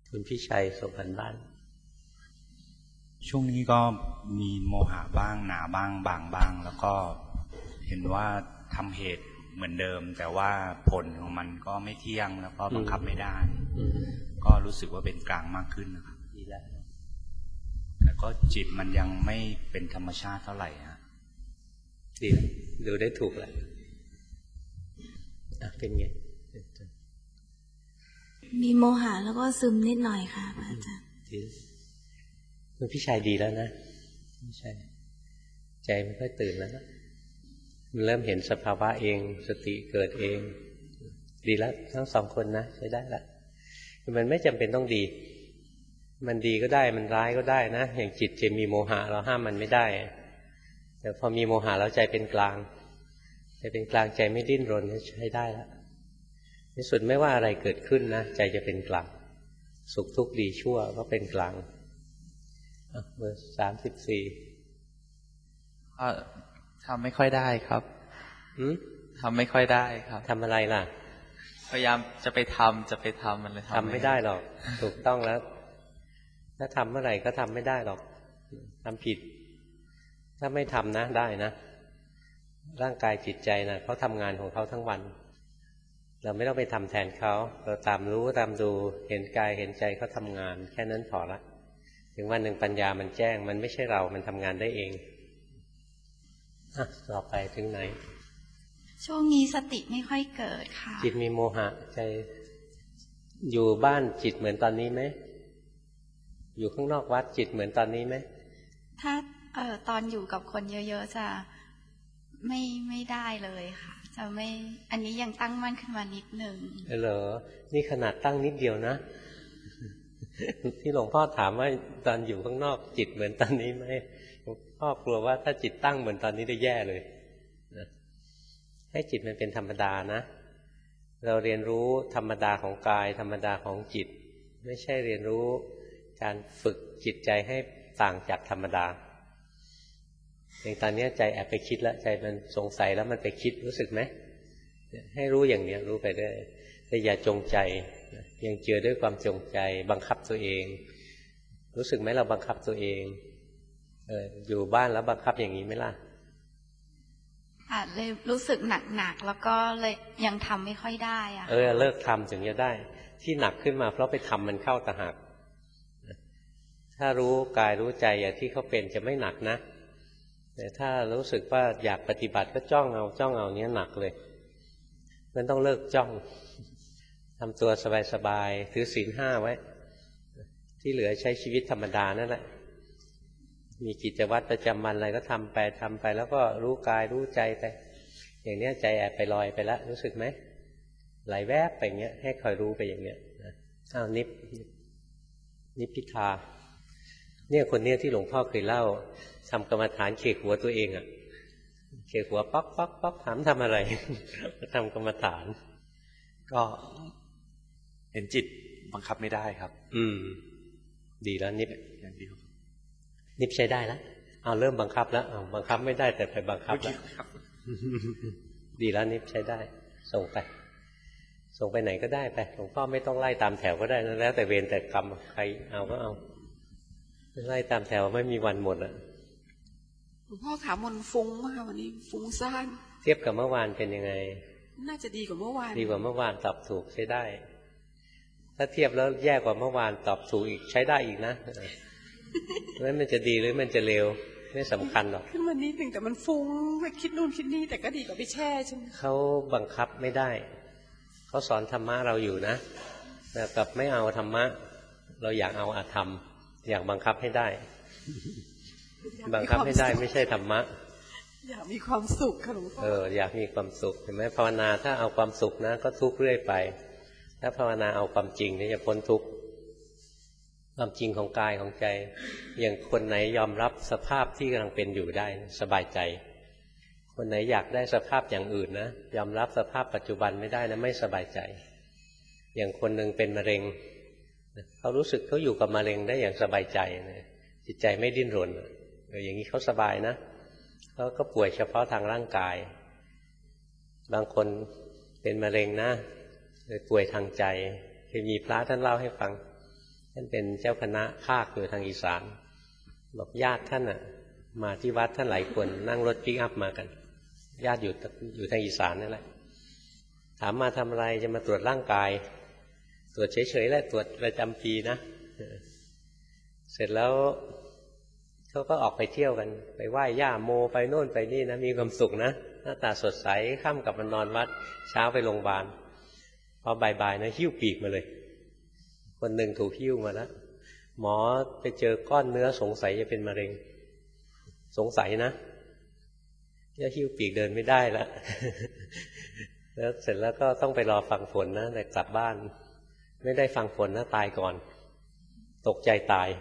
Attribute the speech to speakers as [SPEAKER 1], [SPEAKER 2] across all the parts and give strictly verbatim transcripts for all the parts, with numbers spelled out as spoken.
[SPEAKER 1] คุณพี่ชัยส่งกันบ้าน
[SPEAKER 2] ช่วงนี้ก็มีโมหะบ้างหนาบ้างบางบ้างแล้วก็เห็นว่าทำเหตุเหมือนเดิมแต่ว่าผลของมันก็ไม่เที่ยงแล้วก็บังคับไม่ได้ก็รู้สึกว่าเป็นกลางมากขึ้นนะครับดีแล้วแต่ก็จิตมันยังไม่เป็นธรรมชาติเท่าไหร่ฮะ
[SPEAKER 1] ดีดูได้ถูกแล้วเป็นไง
[SPEAKER 3] มีโมหะแล้วก็ซึมนิดหน่อยค่ะอาจารย์
[SPEAKER 1] คุณพี่ชายดีแล้วนะพี่ชายใจไม่ค่อยตื่นแล้วนะมันเริ่มเห็นสภาวะเองสติเกิดเองดีแล้วทั้งสองคนนะใช้ได้ละมันไม่จำเป็นต้องดีมันดีก็ได้มันร้ายก็ได้นะอย่างจิตจะมีโมหะเราห้ามมันไม่ได้แต่พอมีโมหะแล้วใจเป็นกลางใจเป็นกลางใจไม่ดิ้นรนใช้ได้แล้วในสุดไม่ว่าอะไรเกิดขึ้นนะใจจะเป็นกลางสุขทุกข์ดีชั่วก็เป็นกลางเบอร์สามสิบสี่
[SPEAKER 4] ทำไม่ค่อยได้ครับทำไม่ค่อยได้ครับ
[SPEAKER 1] ทำอะไรล่ะ
[SPEAKER 4] พยายามจะไปทำจะไปทำมันเลย
[SPEAKER 1] ทำไม่ได้หรอกถูกต้องแล้วถ้าทำเมื่อไหร่ก็ทำไม่ได้หรอกทำผิดถ้าไม่ทำนะได้นะร่างกายจิตใจนะเขาทำงานของเขาทั้งวันเราไม่ต้องไปทำแทนเขาเราตามรู้ตามดูเห็นกายเห็นใจเขาทำงานแค่นั้นพอละถึงวันหนึ่งปัญญามันแจ้งมันไม่ใช่เรามันทำงานได้เองอ่ะต่อไปถึงไหน
[SPEAKER 3] ช่วงนี้สติไม่ค่อยเกิดค่ะ
[SPEAKER 1] จิตมีโมหะใจอยู่บ้านจิตเหมือนตอนนี้ไหมอยู่ข้างนอกวัดจิตเหมือนตอนนี้ไหม
[SPEAKER 3] ถ้าเอ่อตอนอยู่กับคนเยอะๆจะไม่ไม่ได้เลยค่ะจะไม่อันนี้ยังตั้งมั่นขึ้นมานิดนึง
[SPEAKER 1] เหรอนี่ขนาดตั้งนิดเดียวนะที่หลวงพ่อถามว่าตอนอยู่ข้างนอกจิตเหมือนตอนนี้ไหมหลวงพ่อกลัวว่าถ้าจิตตั้งเหมือนตอนนี้ได้แย่เลยนะให้จิตมันเป็นธรรมดานะเราเรียนรู้ธรรมดาของกายธรรมดาของจิตไม่ใช่เรียนรู้การฝึกจิตใจให้ต่างจากธรรมดาอย่างตอนนี้ใจแอบไปคิดแล้วใจมันสงสัยแล้วมันไปคิดรู้สึกไหมให้รู้อย่างนี้รู้ไปได้แต่อย่าจงใจยังเจือด้วยความจงใจบังคับตัวเองรู้สึกไหมเราบังคับตัวเองเอออยู่บ้านแล้วบังคับอย่างนี้ไหมล่ะ
[SPEAKER 3] อาจเลยรู้สึกหนักๆแล้วก็เลยยังทำไม่ค่อยได้อะ
[SPEAKER 1] เออเลิกทำถึงจะได้ที่หนักขึ้นมาเพราะไปทำมันเข้าต่างหากถ้ารู้กายรู้ใจอย่างที่เขาเป็นจะไม่หนักนะแต่ถ้ารู้สึกว่าอยากปฏิบัติก็จ้องเอาจ้องเอาเนี้ยหนักเลยมันต้องเลิกจ้องทำตัวสบายๆถือศีลห้าไว้ที่เหลือใช้ชีวิตธรรมดานั่นแหละมีกิจวัตรประจำวันอะไรก็ทำไปทำไปแล้วก็รู้กายรู้ใจไปอย่างเนี้ยใจแอบไปลอยไปแล้วรู้สึกไหมไหลแวบไปเงี้ยให้คอยรู้ไปอย่างเนี้ยอ้าวนิพนิพพิทาเนี่ยคนเนี้ยที่หลวงพ่อเคยเล่าทำกรรมฐานเขกหัวตัวเองอ่ะเขกหัวป๊อกป๊อกป๊อกถามทำอะไรทำกรรมฐาน
[SPEAKER 2] ก็เห็นจิตบังคับไม่ได้ครับ
[SPEAKER 1] อืมดีแล้วนิพอย่างเดียวนิพใช้ได้แล้วเอาเริ่มบังคับแล้วเอาบังคับไม่ได้แต่ไปบังคับแล้วดีแล้วนิพใช้ได้ส่งไปส่งไปไหนก็ได้ไปหลวงพ่อไม่ต้องไล่ตามแถวก็ได้นะแล้วแต่เวรแต่กรรมใครเอาก็เอาไล่ตามแถวไม่มีวันหมดอ่ะ
[SPEAKER 5] หลวงพ่อถามมันฟุ้งมากวันนี้ฟุ้งซ่าน
[SPEAKER 1] เทียบกับเมื่อวานเป็นยังไง
[SPEAKER 5] น่าจะดีกว่าเมื่อวาน
[SPEAKER 1] ดีกว่าเมื่อวานตอบถูกใช้ได้ถ้าเทียบแล้วแย่กว่าเมื่อวานตอบถูกอีกใช้ได้อีกนะแล้วมันจะดีหรือมันจะเลวไม่สำคัญหรอก
[SPEAKER 5] ขึ้นมานิดหนึ่งแต่มันฟุ้งไปคิดนู่นคิดนี่แต่ก็ดีกว่าไปแช่ใช่ไหม
[SPEAKER 1] เขาบังคับไม่ได้เขาสอนธรรมะเราอยู่นะแต่กับไม่เอาธรรมะเราอยากเอาอธรรมอยากบังคับให้ได้บังคับให้ได้ไม่ใช่ธรรมะ
[SPEAKER 5] อยากมีความสุขค่ะหลวงพ่อ
[SPEAKER 1] เอออยากมีความสุขเห็นไหมภาวนาถ้าเอาความสุขนะก็ทุกข์เรื่อยไปถ้าภาวนาเอาความจริงนี่จะพ้นทุกข์ความจริงของกายของใจอย่างคนไหนยอมรับสภาพที่กำลังเป็นอยู่ได้สบายใจคนไหนอยากได้สภาพอย่างอื่นนะยอมรับสภาพปัจจุบันไม่ได้นะไม่สบายใจอย่างคนหนึ่งเป็นมะเร็งเขารู้สึกเขาอยู่กับมะเร็งได้อย่างสบายใจนะจิตใจไม่ดิ้นรนอย่างนี้เขาสบายนะเขาก็ป่วยเฉพาะทางร่างกายบางคนเป็นมะเร็งนะป่วยทางใจเคยมีพระท่านเล่าให้ฟังานเป็นเจ้าคณะภาคอยู่ทางอีสานบอกญาติท่านอ่ะมาที่วัดท่านหลายคนนั่งรถปิกอัพมากันญาติอยู่อยู่ทางอีสานนั่นแหละถามมาทำอะไรจะมาตรวจร่างกายตรวจเฉยๆและตรวจประจำปีนะเสร็จแล้วเขาก็ออกไปเที่ยวกันไปไหว้ย่าโมไปโน่นไปนี่นะมีความสุขนะหน้าตาสดใสค่ำกลับมานอนวัดเช้าไปโรงพยาบาลพอบ่ายๆนะหิ้วปีกมาเลยคนหนึ่งถูกหิ้วมาแล้วหมอไปเจอก้อนเนื้อสงสัยจะเป็นมะเร็งสงสัยนะจะหิ้วปีกเดินไม่ได้แล้วแล้วเสร็จแล้วก็ต้องไปรอฟังผลนะแต่กลับบ้านไม่ได้ฟังผลนะตายก่อนตกใจตาย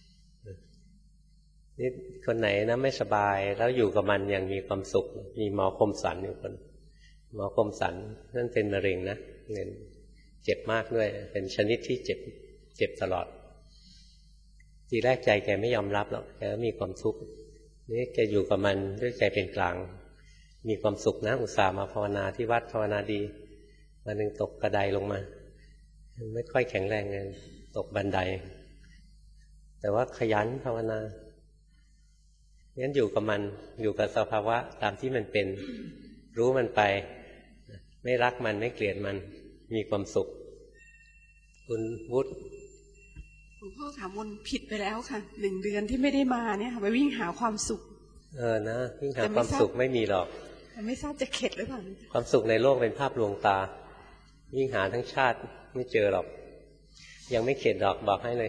[SPEAKER 1] นี่คนไหนนะไม่สบายแล้วอยู่กับมันอย่างมีความสุขมีหมอคมสันอยู่คนหมอคมสันนั่นเป็นมะเร็งนะเงินเจ็บมากด้วยเป็นชนิดที่เจ็บเจ็บตลอดทีแรกใจแกไม่ยอมรับหรอกแกมีความทุกข์นี่แกอยู่กับมันด้วยใจเป็นกลางมีความสุขนะอุตส่าห์มาภาวนาที่วัดภาวนาดีวันหนึ่งตกกระไดลงมาไม่ค่อยแข็งแรงเลยตกบันไดแต่ว่าขยันภาวนางั้นอยู่กับมันอยู่กับสภาวะตามที่มันเป็นรู้มันไปไม่รักมันไม่เกลียดมันมีความสุขคุณวุฒิ
[SPEAKER 5] หลวงพ่อถามมันผิดไปแล้วค่ะหนึ่งเดือนที่ไม่ได้มาเนี่ยค่ะไปวิ่งหาความสุข
[SPEAKER 1] เออนะวิ่งหาความสุขไม่มีหรอก
[SPEAKER 5] ไม่ทราบจะเข็ดหรือเปล่า
[SPEAKER 1] ความสุขในโลกเป็นภาพลวงตาวิ่งหาทั้งชาติไม่เจอหรอกยังไม่เข็ดหรอกบอกให้เลย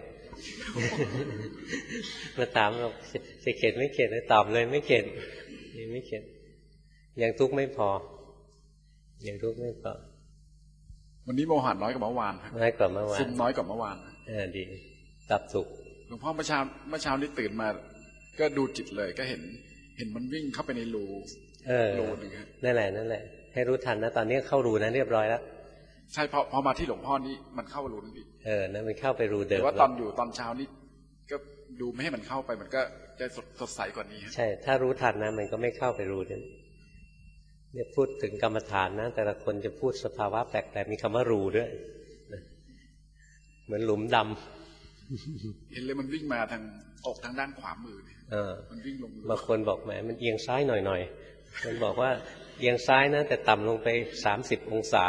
[SPEAKER 1] มาถามเราจะเข็ดไม่เข็ดเลยตอบเลยไม่เข็ดไม่เข็ดยังทุกข์ไม่พอยังทุกข์ไม่พอ
[SPEAKER 6] วันนี้โมหะน้อยกว่าเมื่อวาน
[SPEAKER 1] น้อยกว่าเมื่อวาน
[SPEAKER 6] ซึมน้อยกว่าเมื่อวาน
[SPEAKER 1] เออดีตับสุข
[SPEAKER 6] หลวงพ่อเมื่อเช้าเมื่อเช้านี้ตื่นมาก็ดูจิตเลยก็เห็นเห็นมันวิ่งเข้าไปในรูรูนึงครับ
[SPEAKER 1] นั่นแหละนั่นแหละให้รู้ทันนะตอนนี้เข้ารูนั้นเรียบร้อยแล้ว
[SPEAKER 6] ใช่พอพอมาที่หลวงพ่อนี่มันเข้ารูนั้นอีก
[SPEAKER 1] เออนั่นมันเข้าไปรูเดิม
[SPEAKER 6] แต่ว่าตอนอยู่ตอนเช้านี่ก็ดูไม่ให้มันเข้าไปมันก็จะสดสดใสกว่านี้
[SPEAKER 1] ใช่ถ้ารู้ทันนะมันก็ไม่เข้าไปรูนั้นเนี่ยพูดถึงกรรมฐานนะแต่ละคนจะพูดสภาวะแปลกๆมีคำว่ารูด้วยเหมือนหลุมด
[SPEAKER 6] ำเห็นเลยมันวิ่งมาทางอกทางด้านขวามือ
[SPEAKER 1] เออ
[SPEAKER 6] มันวิ่งลง
[SPEAKER 1] บางคนบอกแหมมันเอียงซ้ายหน่อยๆมันบอกว่าเอียงซ้ายนะแต่ต่ำลงไปสามสิบองศา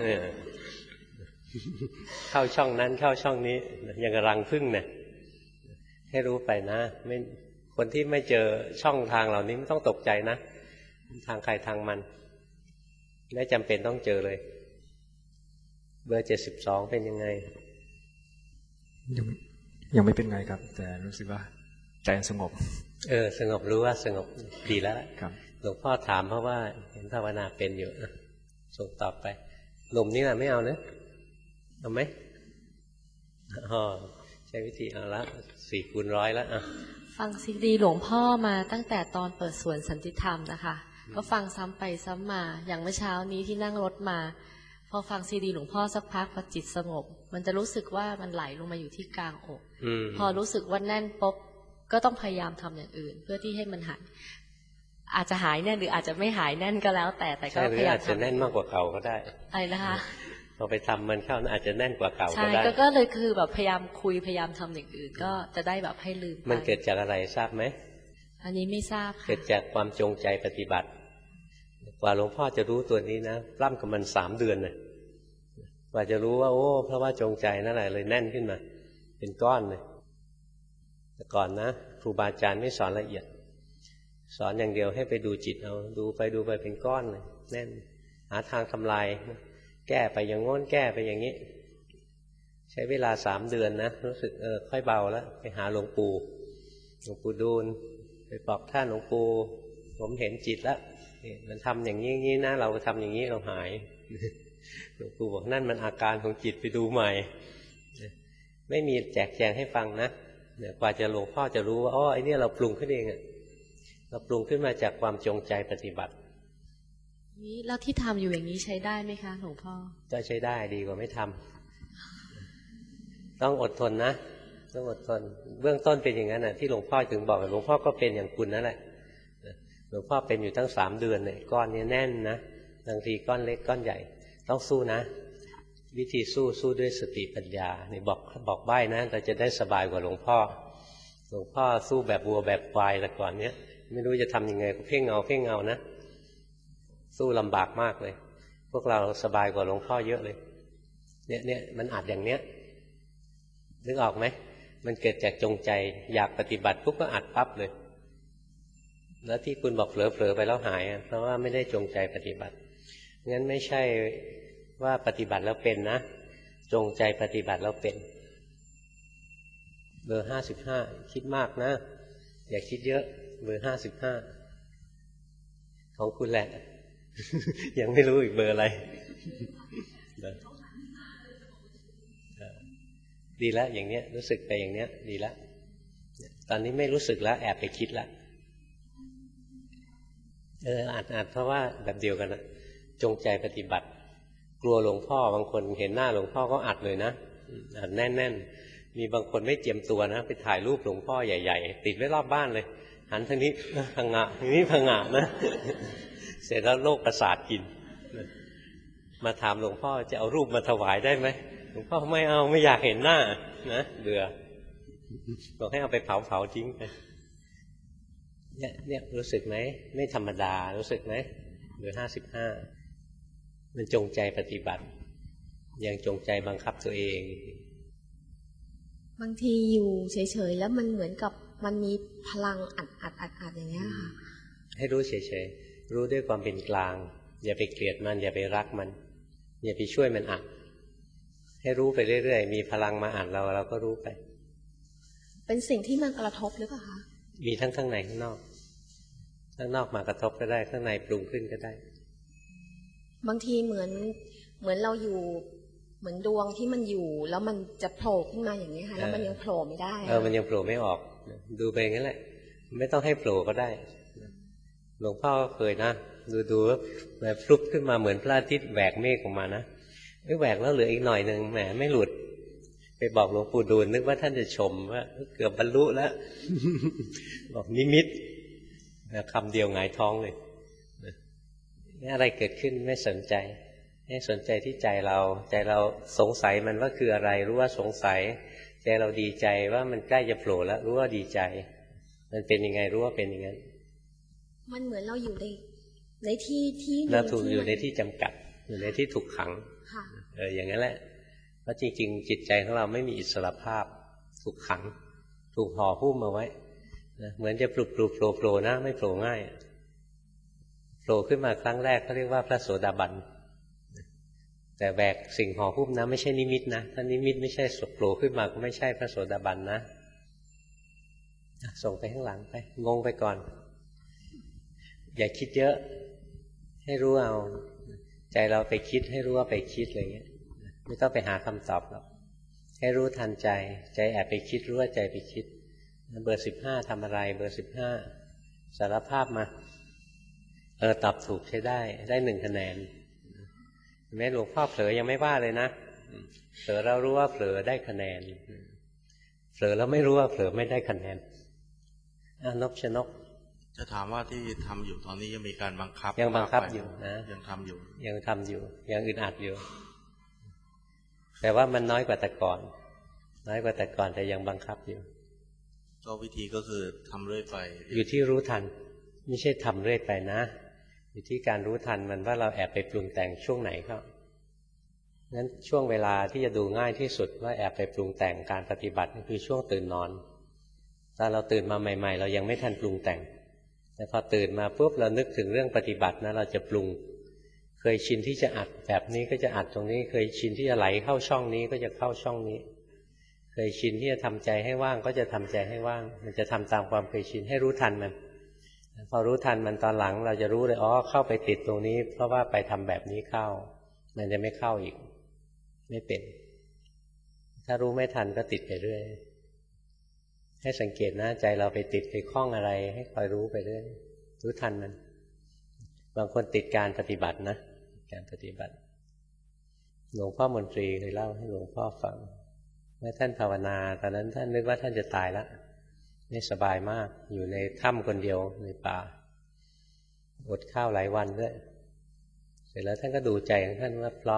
[SPEAKER 1] เข้าช่องนั้นเข้าช่องนี้อย่างกระรังผึ้งเนี่ยให้รู้ไปนะไม่คนที่ไม่เจอช่องทางเหล่านี้ไม่ต้องตกใจนะทางใครทางมันไม่จำเป็นต้องเจอเลยเบอร์เจ็ดสิบสองเป็นยังไง
[SPEAKER 7] ยังยังไม่เป็นไงครับแต่รู้สึกว่าใจสงบ
[SPEAKER 1] เออสงบรู้ว่าสงบดีแล้ว
[SPEAKER 7] ครับ
[SPEAKER 1] หลวงพ่อถามเพราะว่าเห็นภาวนาเป็นอยู่ส่งตอบไปหนุ่มนี่แหละไม่เอานะเอาไหมอ๋อใช้วิธีเอาละสี่คูณร้อยแล้วอ่ะ
[SPEAKER 8] ฟังซีดีหลวงพ่อมาตั้งแต่ตอนเปิดสวนสันติธรรมนะคะก็ฟังซ้ำไปซ้ำมาอย่างเมื่อเช้านี้ที่นั่งรถมาพอฟังซีดีหลวงพ่อสักพักพอจิตสงบมันจะรู้สึกว่ามันไหลลงมาอยู่ที่กลางอกพอรู้สึกว่าแน่นปุ๊บก็ต้องพยายามทำอย่างอื่นเพื่อที่ให้มันหายอาจจะหายแน่นหรืออาจจะไม่หายแน่นก็แล้วแต่แต่ก็พยายาม
[SPEAKER 1] อาจจะแน่นมากกว่าเก่าก็ได้
[SPEAKER 8] อะไรนะคะ
[SPEAKER 1] พอไปทำมันเข้าอาจจะแน่นกว่าเก่าก็
[SPEAKER 8] ได้ใช่ก็เลยคือแบบพยายามคุยพยายามทำอย่างอื่นก็จะได้แบบให้ลืม
[SPEAKER 1] มันเกิดจากอะไรทราบไหม
[SPEAKER 8] อันนี้ไม่ทราบค่ะ
[SPEAKER 1] เกิดจากความจงใจปฏิบัติกว่าหลวงพ่อจะรู้ตัวนี้นะปล้ำกับมันสามเดือนเลยกว่าจะรู้ว่าโอ้เพราะว่าจงใจนั่นแหละเลยแน่นขึ้นมาเป็นก้อนเลยแต่ก่อนนะครูบาอาจารย์ไม่สอนละเอียดสอนอย่างเดียวให้ไปดูจิตเอาดูไปดูไปเป็นก้อนเลยแน่นหาทางทำลายแก้ไปอย่างง้นแก้ไปอย่างนี้ใช้เวลาสามเดือนนะรู้สึกเออค่อยเบาแล้วไปหาหลวงปู่หลวงปู่ดูลไปบอกท่านหลวงปู่ผมเห็นจิตแล้วมันทำอย่างนี้อย่างนี้นะเราทำอย่างนี้เราหายหลวงปู่บอกนั่นมันอาการของจิตไปดูใหม่ไม่มีแจกแจงให้ฟังนะเนี่ยกว่าจะหลวงพ่อจะรู้ว่าอ๋อไอ้นี่เราปรุงขึ้นเองอะเราปรุงขึ้นมาจากความจงใจปฏิบัติ
[SPEAKER 8] นี้แล้วที่ทำอยู่อย่างนี้ใช้ได้ไหมคะหลวงพ่อ
[SPEAKER 1] ก็ใช้ได้ดีกว่าไม่ทำต้องอดทนนะต้องอดทนเบื้องต้นเป็นอย่างนั้นนะที่หลวงพ่อถึงบอกหลวงพ่อก็เป็นอย่างคุณนั่นแหละหลวงพ่อเป็นอยู่ตั้งสามเดือนเนี่ยก้อนนี้แน่นนะบางทีก้อนเล็กก้อนใหญ่ต้องสู้นะวิธีสู้สู้ด้วยสติปัญญานี่บอกบอกใบ้นะเราจะได้สบายกว่าหลวงพ่อหลวงพ่อสู้แบบวัวแบบควายแต่ก่อนเนี้ยไม่รู้จะทำยังไงก็เพ่งเงาเพ่งเงานะสู้ลำบากมากเลยพวกเราสบายกว่าหลวงพ่อเยอะเลยเนี่ยเนี่ยมันอัดอย่างเนี้ยนึกออกไหมมันเกิดจากจงใจอยากปฏิบัติปุ๊บก็อัดปั๊บเลยแล้วที่คุณบอกเผลอๆไปแล้วหายเพราะว่าไม่ได้จงใจปฏิบัติงั้นไม่ใช่ว่าปฏิบัติแล้วเป็นนะจงใจปฏิบัติแล้วเป็นเบอร์ห้าสิบห้าคิดมากนะอย่าคิดเยอะเบอร์ห้าสิบห้าของคุณแหละ ยังไม่รู้อีกเบอร์อะไร ดีแล้วอย่างเนี้ยรู้สึกไปอย่างเนี้ยดีแล้วตอนนี้ไม่รู้สึกแล้วแอบไปคิดแล้วเอออาจอาจเพราะว่าแบบเดียวกันนะจงใจปฏิบัติกลัวหลวงพ่อบางคนเห็นหน้าหลวงพ่อก็อัดเลยนะอัดแน่นๆมีบางคนไม่เตรียมตัวนะไปถ่ายรูปหลวงพ่อใหญ่ๆติดไว้รอบบ้านเลยหันทางนี้พังงะทางนี้พังงะนะเสร็จแล้วโรคประสาทกินมาถามหลวงพ่อจะเอารูปมาถวายได้ไหมหลวงพ่อไม่เอาไม่อยากเห็นหน้านะเบื่อบอกให้เอาไปเผาเผาทิ้งไปเนี่ยเนี่ยรู้สึกไหมไม่ธรรมดารู้สึกไหมเบอร์ห้าสิบห้ามันจงใจปฏิบัติยังจงใจบังคับตัวเอง
[SPEAKER 8] บางทีอยู่เฉยๆแล้วมันเหมือนกับมันมีพลังอัดอัดอัดอัดอย่างเงี้ยค่ะ
[SPEAKER 1] ให้รู้เฉยๆรู้ด้วยความเป็นกลางอย่าไปเกลียดมันอย่าไปรักมันอย่าไปช่วยมันอัดให้รู้ไปเรื่อยๆมีพลังมาอัดเราเราก็รู้ไป
[SPEAKER 8] เป็นสิ่งที่มันกระทบหรือเปล่าคะ
[SPEAKER 1] มีทั้งข้างในข้างนอกข้างนอกมากระทบก็ได้ข้างในปรุงขึ้นก็ได้
[SPEAKER 8] บางทีเหมือนเหมือนเราอยู่เหมือนดวงที่มันอยู่แล้วมันจะโผล่ขึ้นมาอย่างนี้ค่ะแล้วมันยังโผล่ไม่ได้
[SPEAKER 1] เออมันยังโผล่ไม่ออกดูไปงั้นแหละไม่ต้องให้โผล่ก็ได้หลวงพ่อก็เคยนะดูดูแบบฟลุปขึ้นมาเหมือนพระอาทิตย์แหวกเมฆออกมานะไม่แหวกแล้วเหลืออีกหน่อยหนึ่งแหมไม่หลุดไปบอกหลวงปู่ดูลนึกว่าท่านจะชมว่าเกือบบรรลุแล้ว บอกนิมิตคำเดียวหงายท้องเลยนี่อะไรเกิดขึ้นไม่สนใจให้สนใจที่ใจเราใจเราสงสัยมันว่าคืออะไรรู้ว่าสงสัยใจเราดีใจว่ามันใกล้จะโผล่แล้วรู้ว่าดีใจมันเป็นยังไงรู้ว่าเป็นอย่างนั้น
[SPEAKER 8] มันเหมือนเราอยู่ในในที่ที่
[SPEAKER 1] เราถูกอยู่ในที่จำกัดอยู่ในที่ถูกขังเอออย่างนั้นแหละเพราะจริงๆจิตใจของเราไม่มีอิสรภาพถูกขังถูกห่อหุ้มมาไว้นะเหมือนจะปลุกปลุกโผล่โผล่นะไม่โผล่ง่ายโผล่ขึ้นมาครั้งแรกเขาเรียกว่าพระโสดาบันแต่แบกสิ่งห่อหุ้มนะไม่ใช่นิมิตนะถ้านิมิตไม่ใช่โผล่ขึ้นมาก็ไม่ใช่พระโสดาบันนะส่งไปข้างหลังไปงงไปก่อนอย่าคิดเยอะให้รู้เอาใจเราไปคิดให้รู้ว่าไปคิดอะไรเงี้ยไม่ต้องไปหาคำตอบหรอกให้รู้ทันใจใจแอบไปคิดรู้ว่าใจไปคิดเบอร์สิบห้าทำอะไรเบอร์สิบห้าสารภาพมาเออตอบถูกใช้ได้ได้หนึ่งคะแนนแม้หลวงพ่อเผลอยังไม่ว่าเลยนะเผลอเรารู้ว่าเผลอได้คะแนนเผลอแล้วไม่รู้ว่าเผลอไม่ได้คะแนนนกชนก
[SPEAKER 9] จะถามว่าที่ทำอยู่ตอนนี้ยังมีการบังคับ
[SPEAKER 1] ยังบังคับอยู่นะ
[SPEAKER 9] ยังทำอยู่
[SPEAKER 1] ยังทำอยู่ยังอึดอัดอยู่แต่ว่ามันน้อยกว่าแต่ก่อนน้อยกว่าแต่ก่อนแต่ยังบังคับอยู่
[SPEAKER 9] ก็วิธีก็คือทำเรื่อยไป
[SPEAKER 1] อยู่ที่รู้ทันไม่ใช่ทำเรื่อยไปนะอยู่ที่การรู้ทันมันว่าเราแอบไปปรุงแต่งช่วงไหนครับงั้นช่วงเวลาที่จะดูง่ายที่สุดว่าแอบไปปรุงแต่งการปฏิบัติก็คือช่วงตื่นนอนตอนเราตื่นมาใหม่ๆเรายังไม่ทันปรุงแต่งแต่พอตื่นมาปุ๊บเรานึกถึงเรื่องปฏิบัตินะเราจะปรุงเคยชินที่จะอัดแบบนี้ก็จะอัดตรงนี้เคยชินที่จะไหลเข้าช่องนี้ก็จะเข้าช่องนี้เคยชินที่จะทำใจให้ว่างก็จะทำใจให้ว่างมันจะทำตามความเคยชินให้รู้ทันมันพอรู้ทันมันตอนหลังเราจะรู้เลยอ๋อเข้าไปติดตรงนี้เพราะว่าไปทำแบบนี้เข้ามันจะไม่เข้าอีกไม่เป็นถ้ารู้ไม่ทันก็ติดไปเรื่อยให้สังเกตนะใจเราไปติดไปคล้องอะไรให้คอยรู้ไปเรื่อยรู้ทันมันบางคนติดการปฏิบัตินะการปฏิบัติหลวงพ่อมนตรีเคยเล่าให้หลวงพ่อฟังเมื่อท่านภาวนาตอนนั้นท่านนึกว่าท่านจะตายแล้วไม่สบายมากอยู่ในถ้ำคนเดียวในป่าอดข้าวหลายวันด้วยเสร็จแล้วท่านก็ดูใจของท่านว่าพร้อม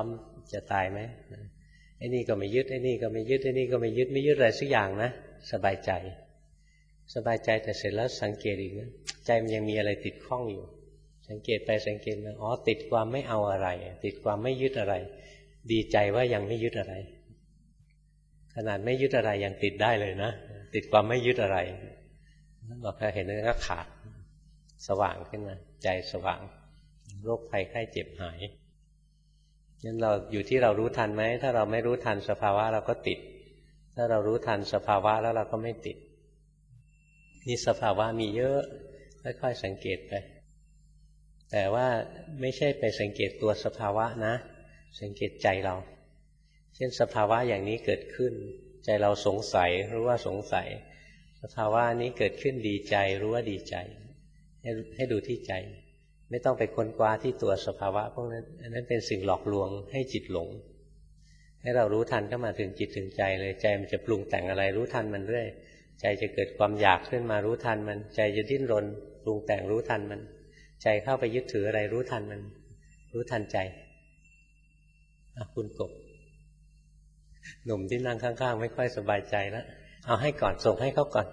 [SPEAKER 1] จะตายไหมไอ้นี่ก็ไม่ยึดไอ้นี่ก็ไม่ยึดไอ้นี่ก็ไม่ยึดไม่ยึดอะไรสักอย่างนะสบายใจสบายใจแต่เสร็จแล้วสังเกตอีกนะใจมันยังมีอะไรติดข้องอยู่สังเกตไปสังเกตมาอ๋อติดความไม่เอาอะไรติดความไม่ยึดอะไรดีใจว่ายังไม่ยึดอะไรขนาดไม่ยึดอะไรยังติดได้เลยนะติดความไม่ยึดอะไรบอกถ้าเห็นนั้นก็ขาดสว่างขึ้นมาใจสว่างโรคภัยไข้เจ็บหายงั้นเราอยู่ที่เรารู้ทันไหมถ้าเราไม่รู้ทันสภาวะเราก็ติดถ้าเรารู้ทันสภาวะแล้วเราก็ไม่ติดนี่สภาวะมีเยอะค่อยๆสังเกตไปแต่ว่าไม่ใช่ไปสังเกตตัวสภาวะนะสังเกตใจเราเช่นสภาวะอย่างนี้เกิดขึ้นใจเราสงสัยรู้ว่าสงสัยสภาวะนี้เกิดขึ้นดีใจรู้ว่าดีใจให้ให้ดูที่ใจไม่ต้องไปค้นคว้าที่ตัวสภาวะพวกนั้นอันนั้นเป็นสิ่งหลอกลวงให้จิตหลงให้เรารู้ทันเข้ามาถึงจิตถึงใจเลยใจมันจะปรุงแต่งอะไรรู้ทันมันเรื่อยใจจะเกิดความอยากขึ้นมารู้ทันมันใจจะดิ้นรนปรุงแต่งรู้ทันมันใจเข้าไปยึดถืออะไรรู้ทันมันรู้ทันใจอ่ะคุณกบหนุ่มที่นั่งข้างๆไม่ค่อยสบายใจแล้วเอาให้ก่อนส่งให้เขาก่อน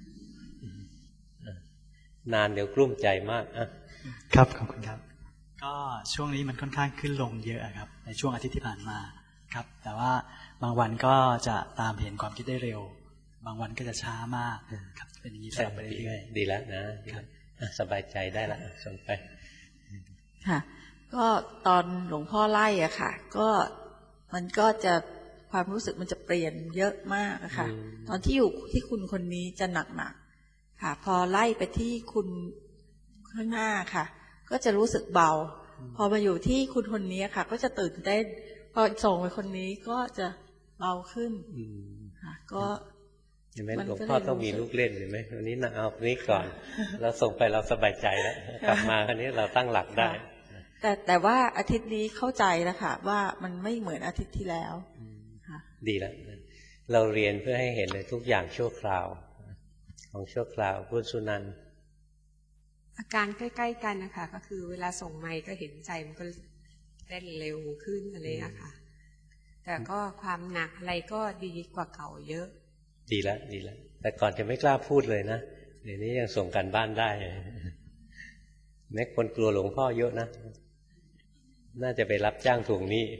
[SPEAKER 1] นานเดี๋ยวกลุ้มใจมากอ่ะ
[SPEAKER 10] ครับขอบคุณครับก็ช่วงนี้มันค่อนข้างขึ้นลงเยอะครับในช่วงอาทิตย์ที่ผ่านมาครับแต่ว่าบางวันก็จะตามเห็นความคิดได้เร็วบางวันก็จะช้ามากครับเป็นอย่างนี้สลับไปเรื่อยๆ
[SPEAKER 1] ดีแล้วนะครับสบายใจได้ละส่งไป
[SPEAKER 11] ค่ะก็ตอนหลวงพ่อไล่อะค่ะก็มันก็จะความรู้สึกมันจะเปลี่ยนเยอะมากอะค่ะตอนที่อยู่ที่คุณคนนี้จะหนักหนักค่ะพอไล่ไปที่คุณข้างหน้าค่ะก็จะรู้สึกเบาพอมาอยู่ที่คุณคนนี้ค่ะก็จะตื่นเต้นพอส่งไปคนนี้ก็จะเบาขึ้นค่ะก็
[SPEAKER 1] เห็นไหมหลวงพ่อต้องมีลูกเล่นเห็นไหมวันนี้นะเอานี้ก่อนเราส่งไปเราสบายใจแล้วกลับมาคราวนี้เราตั้งหลักได้
[SPEAKER 11] แต่แต่ว่าอาทิตย์นี้เข้าใจแล้วค่ะว่ามันไม่เหมือนอาทิตย์ที่แล้ว
[SPEAKER 1] ดีแล้วเราเรียนเพื่อให้เห็นเลยทุกอย่างชั่วคราวของชั่วคราวพุทธสุนันท์
[SPEAKER 5] อาการใกล้ๆกันนะคะก็คือเวลาส่งไมค์ก็เห็นใจมันก็เต้นเร็วขึ้นอะไรอะค่ะแต่ก็ความหนักอะไรก็ดีกว่าเก่าเยอะ
[SPEAKER 1] ดีแล้วดีแล้วแต่ก่อนจะไม่กล้าพูดเลยนะเดี๋ยวนี้ยังส่งกันบ้านได้แม้คนกลัวหลวงพ่อเยอะนะน่าจะไปรับจ้างทวงหนี้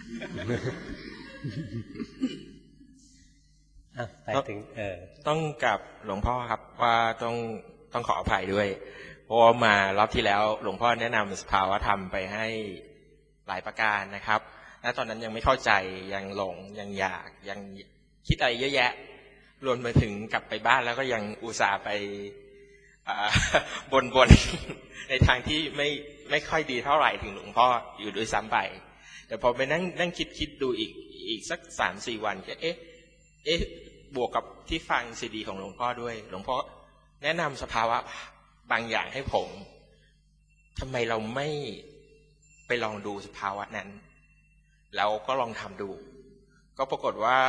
[SPEAKER 1] อ่ะไปถึงเออ
[SPEAKER 12] ต้องกับหลวงพ่อครับว่าต้องต้องขออภัยด้วยเพราะว่ามารอบที่แล้วหลวงพ่อแนะนำสภาวะธรรมไปให้หลายประการนะครับและตอนนั้นยังไม่เข้าใจยังหลงยังอยากยังคิดอะไรเยอะแยะรวมไปถึงกลับไปบ้านแล้วก็ยังอุตส่าห์ไปบ่นๆในทางที่ไม่ไม่ค่อยดีเท่าไหร่ถึงหลวงพ่ออยู่ด้วยซ้ำไปแต่พอไปนั่งนั่งคิดคิดดูอีกอีกสักสามสี่วันก็เอ๊ะเอ๊ะบวกกับที่ฟังซีดีของหลวงพ่อด้วยหลวงพ่อแนะนำสภาวะบางอย่างให้ผมทำไมเราไม่ไปลองดูสภาวะนั้นแล้วก็ลองทำดูก็ปรากฏว่า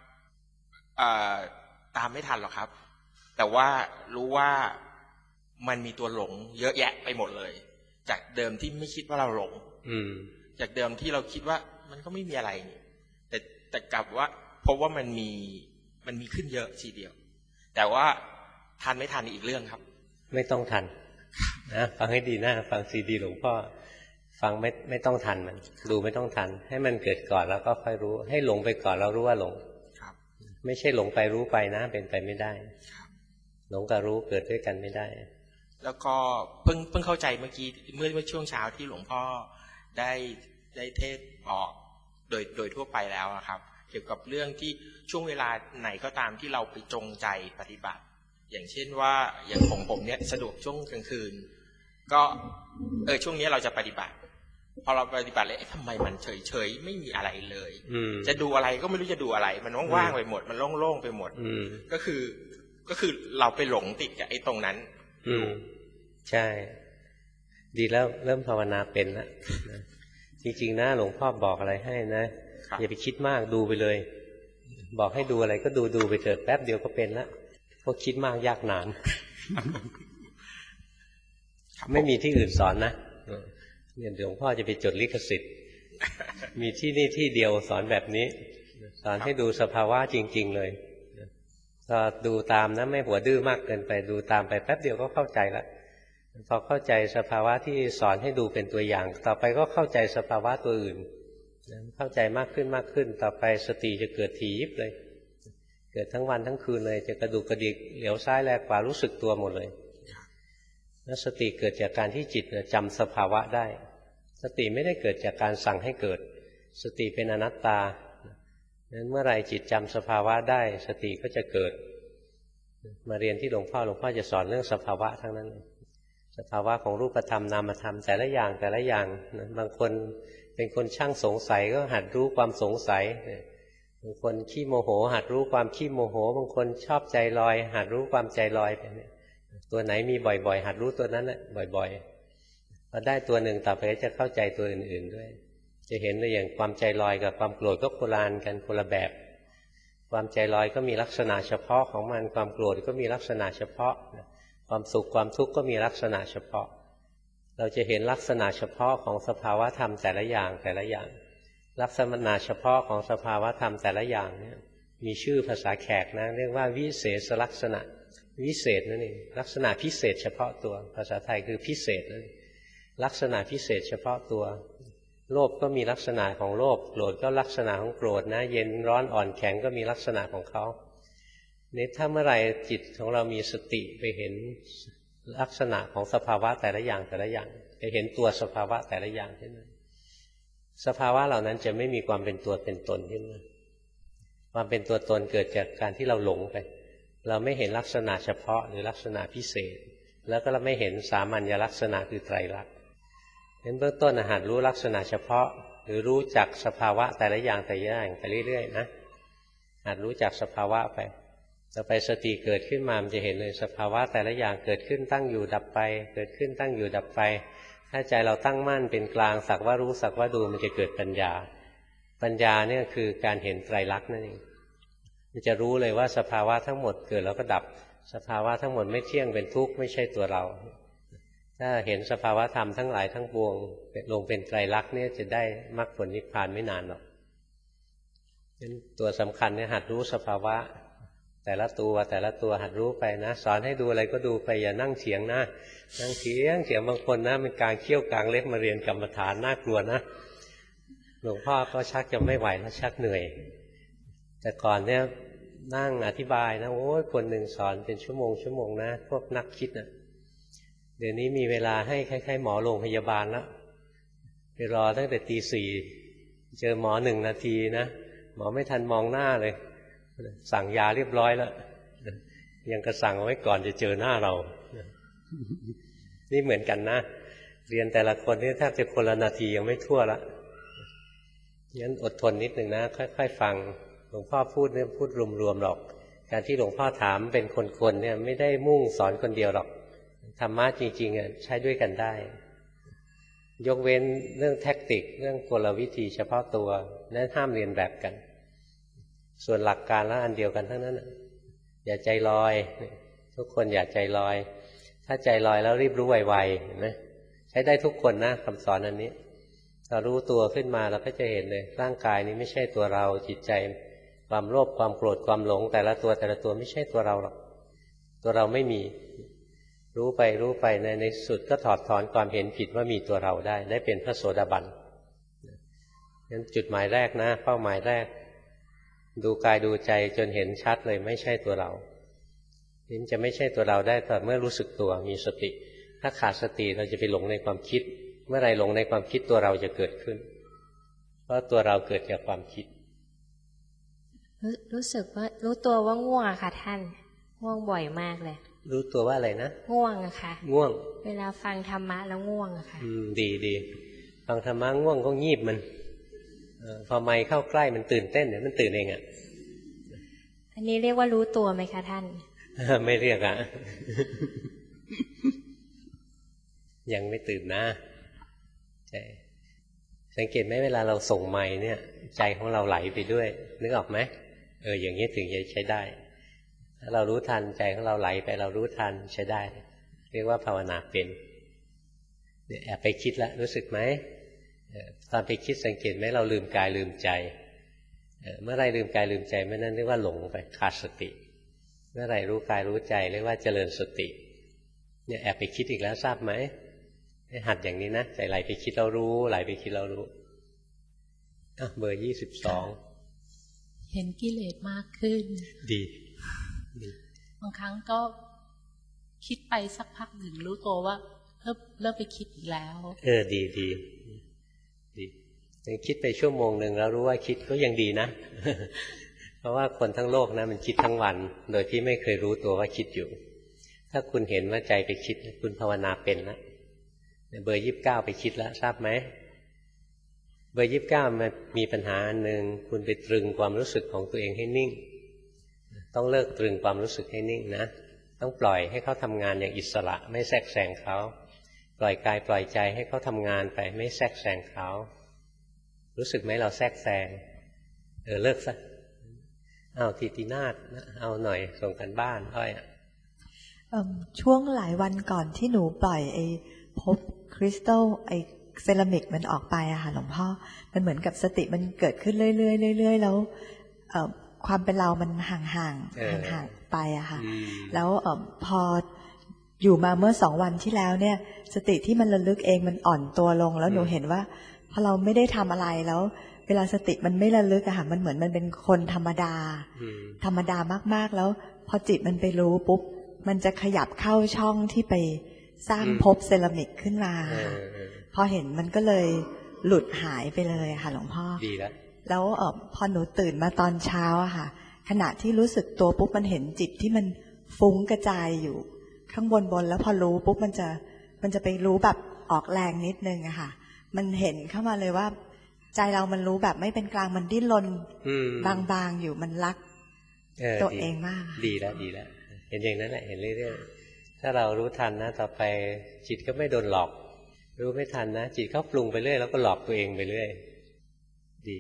[SPEAKER 12] ตามไม่ทันหรอกครับแต่ว่ารู้ว่ามันมีตัวหลงเยอะแยะไปหมดเลยจากเดิมที่ไม่คิดว่าเราหลงจากเดิมที่เราคิดว่ามันก็ไม่มีอะไรแต่แต่กลับว่าพบว่ามันมีมันมีขึ้นเยอะทีเดียวแต่ว่าทันไม่ทันอีกเรื่องครับ
[SPEAKER 1] ไม่ต้องทันนะฟังให้ดีนะฟังซีดีหลวงพ่อฟังไม่ไม่ต้องทันมันดูไม่ต้องทันให้มันเกิดก่อนแล้วก็ค่อยรู้ให้หลงไปก่อนแล้วรู้ว่าหลงไม่ใช่หลงไปรู้ไปนะเป็นไปไม่ได้หลงกับรู้เกิดด้วยกันไม่ได้
[SPEAKER 12] แล้วก็เพิ่งเพิ่งเข้าใจเมื่อกี้เมื่อเมื่อช่วงเช้าที่หลวงพ่อได้ได้เทศบอกโดยโดยทั่วไปแล้วครับเกี่ยวกับเรื่องที่ช่วงเวลาไหนก็ตามที่เราไปจงใจปฏิบัติอย่างเช่นว่าอย่างของผมเนี่ยสะดวกช่วงกลางคืนก็เออช่วงนี้เราจะปฏิบัติพอเราปฏิบัติเลยทำไมมันเฉยเฉยไม่มีอะไรเลยจะดูอะไรก็ไม่รู้จะดูอะไรมันว่างๆไปหมดมันโล่งๆไปหมดก็คือก็คือเราไปหลงติดกับไอ้ตรงนั้น
[SPEAKER 1] ใช่ดีแล้วเริ่มภาวนาเป็นแล้วจริงๆนะหลวงพ่อบอกอะไรให้นะอย่าไปคิดมากดูไปเลยบอกให้ดูอะไรก็ดูดูไปเถิดแป๊บเดียวก็เป็นแล้วพวกคิดมากยากนานไม่มีที่อื่นสอนนะเนี่ยหลวงพ่อจะไปจดลิขสิทธิ์มีที่นี่ที่เดียวสอนแบบนี้สอนให้ดูสภาวะจริงๆเลยก็ดูตามนะไม่หัวดื้อมากเกินไปดูตามไปแป๊บเดียวก็เข้าใจแล้วพอเข้าใจสภาวะที่สอนให้ดูเป็นตัวอย่างต่อไปก็เข้าใจสภาวะตัวอื่นเข้าใจมากขึ้นมากขึ้นต่อไปสติจะเกิดถี่ยิบเลยเกิดทั้งวันทั้งคืนเลยจะกระดุกกระดิกเหลียวซ้ายแลขวารู้สึกตัวหมดเลยแล้วสติเกิดจากการที่จิตจำสภาวะได้สติไม่ได้เกิดจากการสั่งให้เกิดสติเป็นอนัตตานั้นเมื่อไรจิตจำสภาวะได้สติก็จะเกิดมาเรียนที่หลวงพ่อหลวงพ่อจะสอนเรื่องสภาวะทั้งนั้นสภาวะของรูปธรรมนามธรรมแต่ละอย่างแต่ละอย่างบางคนเป็นคนช่างสงสัยก็หัดรู้ความสงสัยบางคนขี้โมโหหัดรู้ความขี้โมโหบางคนชอบใจลอยหัดรู้ความใจลอยไปเนี่ยตัวไหนมีบ่อยๆหัดรู้ตัวนั้นแหละบ่อยๆพอได้ตัวหนึ่งต่อไปจะเข้าใจตัวอื่นๆด้วยจะเห็นเลยอย่างความใจลอยกับความโกรธก็โคลานกันคนละแบบความใจลอยก็มีลักษณะเฉพาะของมันความโกรธก็มีลักษณะเฉพาะความสุขความทุกข์ก็มีลักษณะเฉพาะเราจะเห็นลักษณะเฉพาะของสภาวะธรรมแต่ละอย่างแต่ละอย่างลักษณะเฉพาะของสภาวะธรรมแต่ละอย่างเนี่ยมีชื่อภาษาแขกนะเรียกว่าวิเศษลักษณะวิเศษนั่นเองลักษณะพิเศษเฉพาะตัวภาษาไทยคือพิเศษนั่นลักษณะพิเศษเฉพาะตัวโลภก็มีลักษณะของโลภโกรธก็ลักษณะของโกรธนะเย็นร้อนอ่อนแข็งก็มีลักษณะของเขาเนี่ยถ้าเมื่อไรจิตของเรามีสติไปเห็นลักษณะของสภาวะแต่ละอย่างแต่ละอย่างไปเห็นตัวสภาวะแต่ละอย่างขึ้นมาสภาวะเหล่านั้นจะไม่มีความเป็นตัวเป็นตนขึ้นมาความเป็นตัวตนเกิดจากการที่เราหลงไปเราไม่เห็นลักษณะเฉพาะหรือลักษณะพิเศษแล้วก็เราไม่เห็นสามัญลักษณะคือไตรลักษณ์เห็นเบื้องต้นหัดรู้ลักษณะเฉพาะหรือรู้จักสภาวะแต่ละอย่างแต่ละอย่างไปเรื่อยๆนะหัดรู้จักสภาวะไปต่อไปสติเกิดขึ้นมามันจะเห็นเลยสภาวะแต่ละอย่างเกิดขึ้นตั้งอยู่ดับไปเกิดขึ้นตั้งอยู่ดับไปถ้าใจเราตั้งมั่นเป็นกลางสักว่ารู้สักว่าดูมันจะเกิดปัญญาปัญญาเนี่ยคือการเห็นไตรลักษณ์นั่นเองมันจะรู้เลยว่าสภาวะทั้งหมดเกิดแล้วก็ดับสภาวะทั้งหมดไม่เที่ยงเป็นทุกข์ไม่ใช่ตัวเราถ้าเห็นสภาวะธรรมทั้งหลายทั้งปวงลงเป็นไตรลักษณ์เนี่ยจะได้มรรคผลนิพพานไม่นานหรอกงั้นตัวสำคัญเนี่ยหัดรู้สภาวะแต่ละตัวแต่ละตัวหัดรู้ไปนะสอนให้ดูอะไรก็ดูไปอย่านั่งเถียงนะนั่งเถียงเถียงบางคนนะมันกลางเขี้ยวกลางเล็บมาเรียนกรรมฐานน่ากลัวนะหลวงพ่อก็ชักจะไม่ไหวแล้วชักเหนื่อยแต่ก่อนเนี่ยนั่งอธิบายนะโอ้ยคนหนึ่งสอนเป็นชั่วโมงชั่วโมงนะพวกนักคิดนะเดี๋ยวนี้มีเวลาให้คล้ายๆหมอโรงพยาบาลแล้วไปรอตั้งแต่ตีสี่เจอหมอหนึ่งนาทีนะหมอไม่ทันมองหน้าเลยสั่งยาเรียบร้อยแล้วยังกระสั่งไว้ก่อนจะเจอหน้าเรานี่เหมือนกันนะเรียนแต่ละคนนี่แทบจะคนละนาทียังไม่ทั่วละงั้นอดทนนิดหนึ่งนะค่อยๆฟังหลวงพ่อพูดเนี่ยพูดรวมๆหรอกการที่หลวงพ่อถามเป็นคนๆเนี่ยไม่ได้มุ่งสอนคนเดียวหรอกธรรมะจริงๆใช้ด้วยกันได้ยกเว้นเรื่องแทคติกเรื่องกลวิธีเฉพาะตัวนั้นห้ามเรียนแบบกันส่วนหลักการแล้วอันเดียวกันทั้งนั้นอย่าใจลอยทุกคนอย่าใจลอยถ้าใจลอยแล้วรีบรู้ไวๆเห็นไหมใช้ได้ทุกคนนะคำสอนอันนี้ถ้ารู้ตัวขึ้นมาเราก็จะเห็นเลยร่างกายนี้ไม่ใช่ตัวเราจิตใจความโลภความโกรธความหลงแต่ละตัวแต่ละตัวไม่ใช่ตัวเราหรอกตัวเราไม่มีรู้ไปรู้ไปในในสุดก็ถอดถอนความเห็นผิดว่ามีตัวเราได้ได้เป็นพระโสดาบันนั้นจุดหมายแรกนะเป้าหมายแรกดูกายดูใจจนเห็นชัดเลยไม่ใช่ตัวเราเห็นจะไม่ใช่ตัวเราได้แต่เมื่อรู้สึกตัวมีสติถ้าขาดสติเราจะไปหลงในความคิดเมื่อไรหลงในความคิดตัวเราจะเกิดขึ้นเพราะตัวเราเกิดจากความคิด
[SPEAKER 8] รรู้สึกว่ารู้ตัวว่าง่วงอะค่ะท่านง่วงบ่อยมากเลย
[SPEAKER 1] รู้ตัวว่าอะไรนะ
[SPEAKER 8] ง่วงอะค่ะ
[SPEAKER 1] ง่วง
[SPEAKER 8] เวลาฟังธรรมะแล้วง่วงอะค่ะ
[SPEAKER 1] อืมดีดีฟังธรรมะง่วงก็งีบมันพอไมค์เข้าใกล้มันตื่นเต้นเดี๋ยวมันตื่นเองอ่ะ
[SPEAKER 8] อันนี้เรียกว่ารู้ตัวไหมคะท่าน
[SPEAKER 1] ไม่เรียกอ่ะ ยังไม่ตื่นนะใช่สังเกตไหมเวลาเราส่งไมค์เนี่ยใจของเราไหลไปด้วยนึกออกไหมเอออย่างนี้ถึงจะใช้ได้ถ้าเรารู้ทันใจของเราไหลไปเรารู้ทันใช้ได้เรียกว่าภาวนาเป็นเนี่ยแอบไปคิดแล้วรู้สึกไหมตอนไปคิดสังเกตไหมเราลืมกายลืมใจเมื่อไรลืมกายลืมใจเมื่อนั้นเรียกว่าหลงไปขาดสติเมื่อไรรู้กายรู้ใจเรียกว่าเจริญสติเนี่ยแอบไปคิดอีกแล้วทราบไหมให้หัดอย่างนี้นะใจไหลไปคิดเรารู้ไหลไปคิดเรารู้อ่ะเบอร์ยี่สิบสอง
[SPEAKER 8] เห็นกิเลสมากขึ้น
[SPEAKER 1] ดี
[SPEAKER 8] บางครั้งก็คิดไปสักพักหนึ่งรู้ตัวว่าเริ่มเริ่มไปคิดอีกแล้ว
[SPEAKER 1] เออดีดีดีคิดไปชั่วโมงหนึ่งแล้วรู้ว่าคิดก็ยังดีนะ เพราะว่าคนทั้งโลกนะมันคิดทั้งวันโดยที่ไม่เคยรู้ตัวว่าคิดอยู่ถ้าคุณเห็นว่าใจไปคิดคุณภาวนาเป็นแล้วเบอร์ยี่สิบเก้าไปคิดแล้วทราบไหมเบอร์ยี่สิบเก้ามันมีปัญหาอันหนึ่งคุณไปตรึงความรู้สึกของตัวเองให้นิ่งต้องเลิกตรึงความรู้สึกให้นิ่งนะต้องปล่อยให้เขาทำงานอย่างอิสระไม่แทรกแซงเขาปล่อยกายปล่อยใจให้เขาทำงานไปไม่แทรกแซงเขารู้สึกไหมเราแทรกแซงเออเลิกซะเอาทีตินาศเอาหน่อยส่งกันบ้านอ้อย
[SPEAKER 13] ช่วงหลายวันก่อนที่หนูปล่อยไอ้พบคริสตัลไอ้เซรามิกมันออกไปอะค่ะหลวงพ่อมันเหมือนกับสติมันเกิดขึ้นเรื่อยๆเรื่อยๆแล้วความเป็นเรามันห่างๆห่างๆไปอะค่ะแล้วพออยู่มาเมื่อสองวันที่แล้วเนี่ยสติที่มันระลึกเองมันอ่อนตัวลงแล้วหนูเห็นว่าพอเราไม่ได้ทำอะไรแล้วเวลาสติมันไม่ระลึกอะค่ะมันเหมือนมันเป็นคนธรรมดาธรรมดามากๆแล้วพอจิตมันไปรู้ปุ๊บมันจะขยับเข้าช่องที่ไปสร้างภพเซรามิกขึ้นมาพอเห็นมันก็เลยหลุดหายไปเลยค่ะหลวงพ่อ
[SPEAKER 1] ดีแล้ว
[SPEAKER 13] แล้วเออพอหนูตื่นมาตอนเช้าอะค่ะขณะที่รู้สึกตัวปุ๊บมันเห็นจิตที่มันฟุ้งกระจายอยู่ข้างบนบนแล้วพอรู้ปุ๊บมันจะมันจะไปรู้แบบออกแรงนิดนึงอะค่ะมันเห็นเข้ามาเลยว่าใจเรามันรู้แบบไม่เป็นกลางมันดิ้นรนบางๆอยู่มันรักตัวเองมาก
[SPEAKER 1] ดีแล้วดีแล้วเห็นอย่างนั้นแหละเห็นเรื่อยๆถ้าเรารู้ทันนะต่อไปจิตก็ไม่โดนหลอกรู้ไม่ทันนะจิตเขาปรุงไปเรื่อยแล้วก็หลอกตัวเองไปเรื่อยดี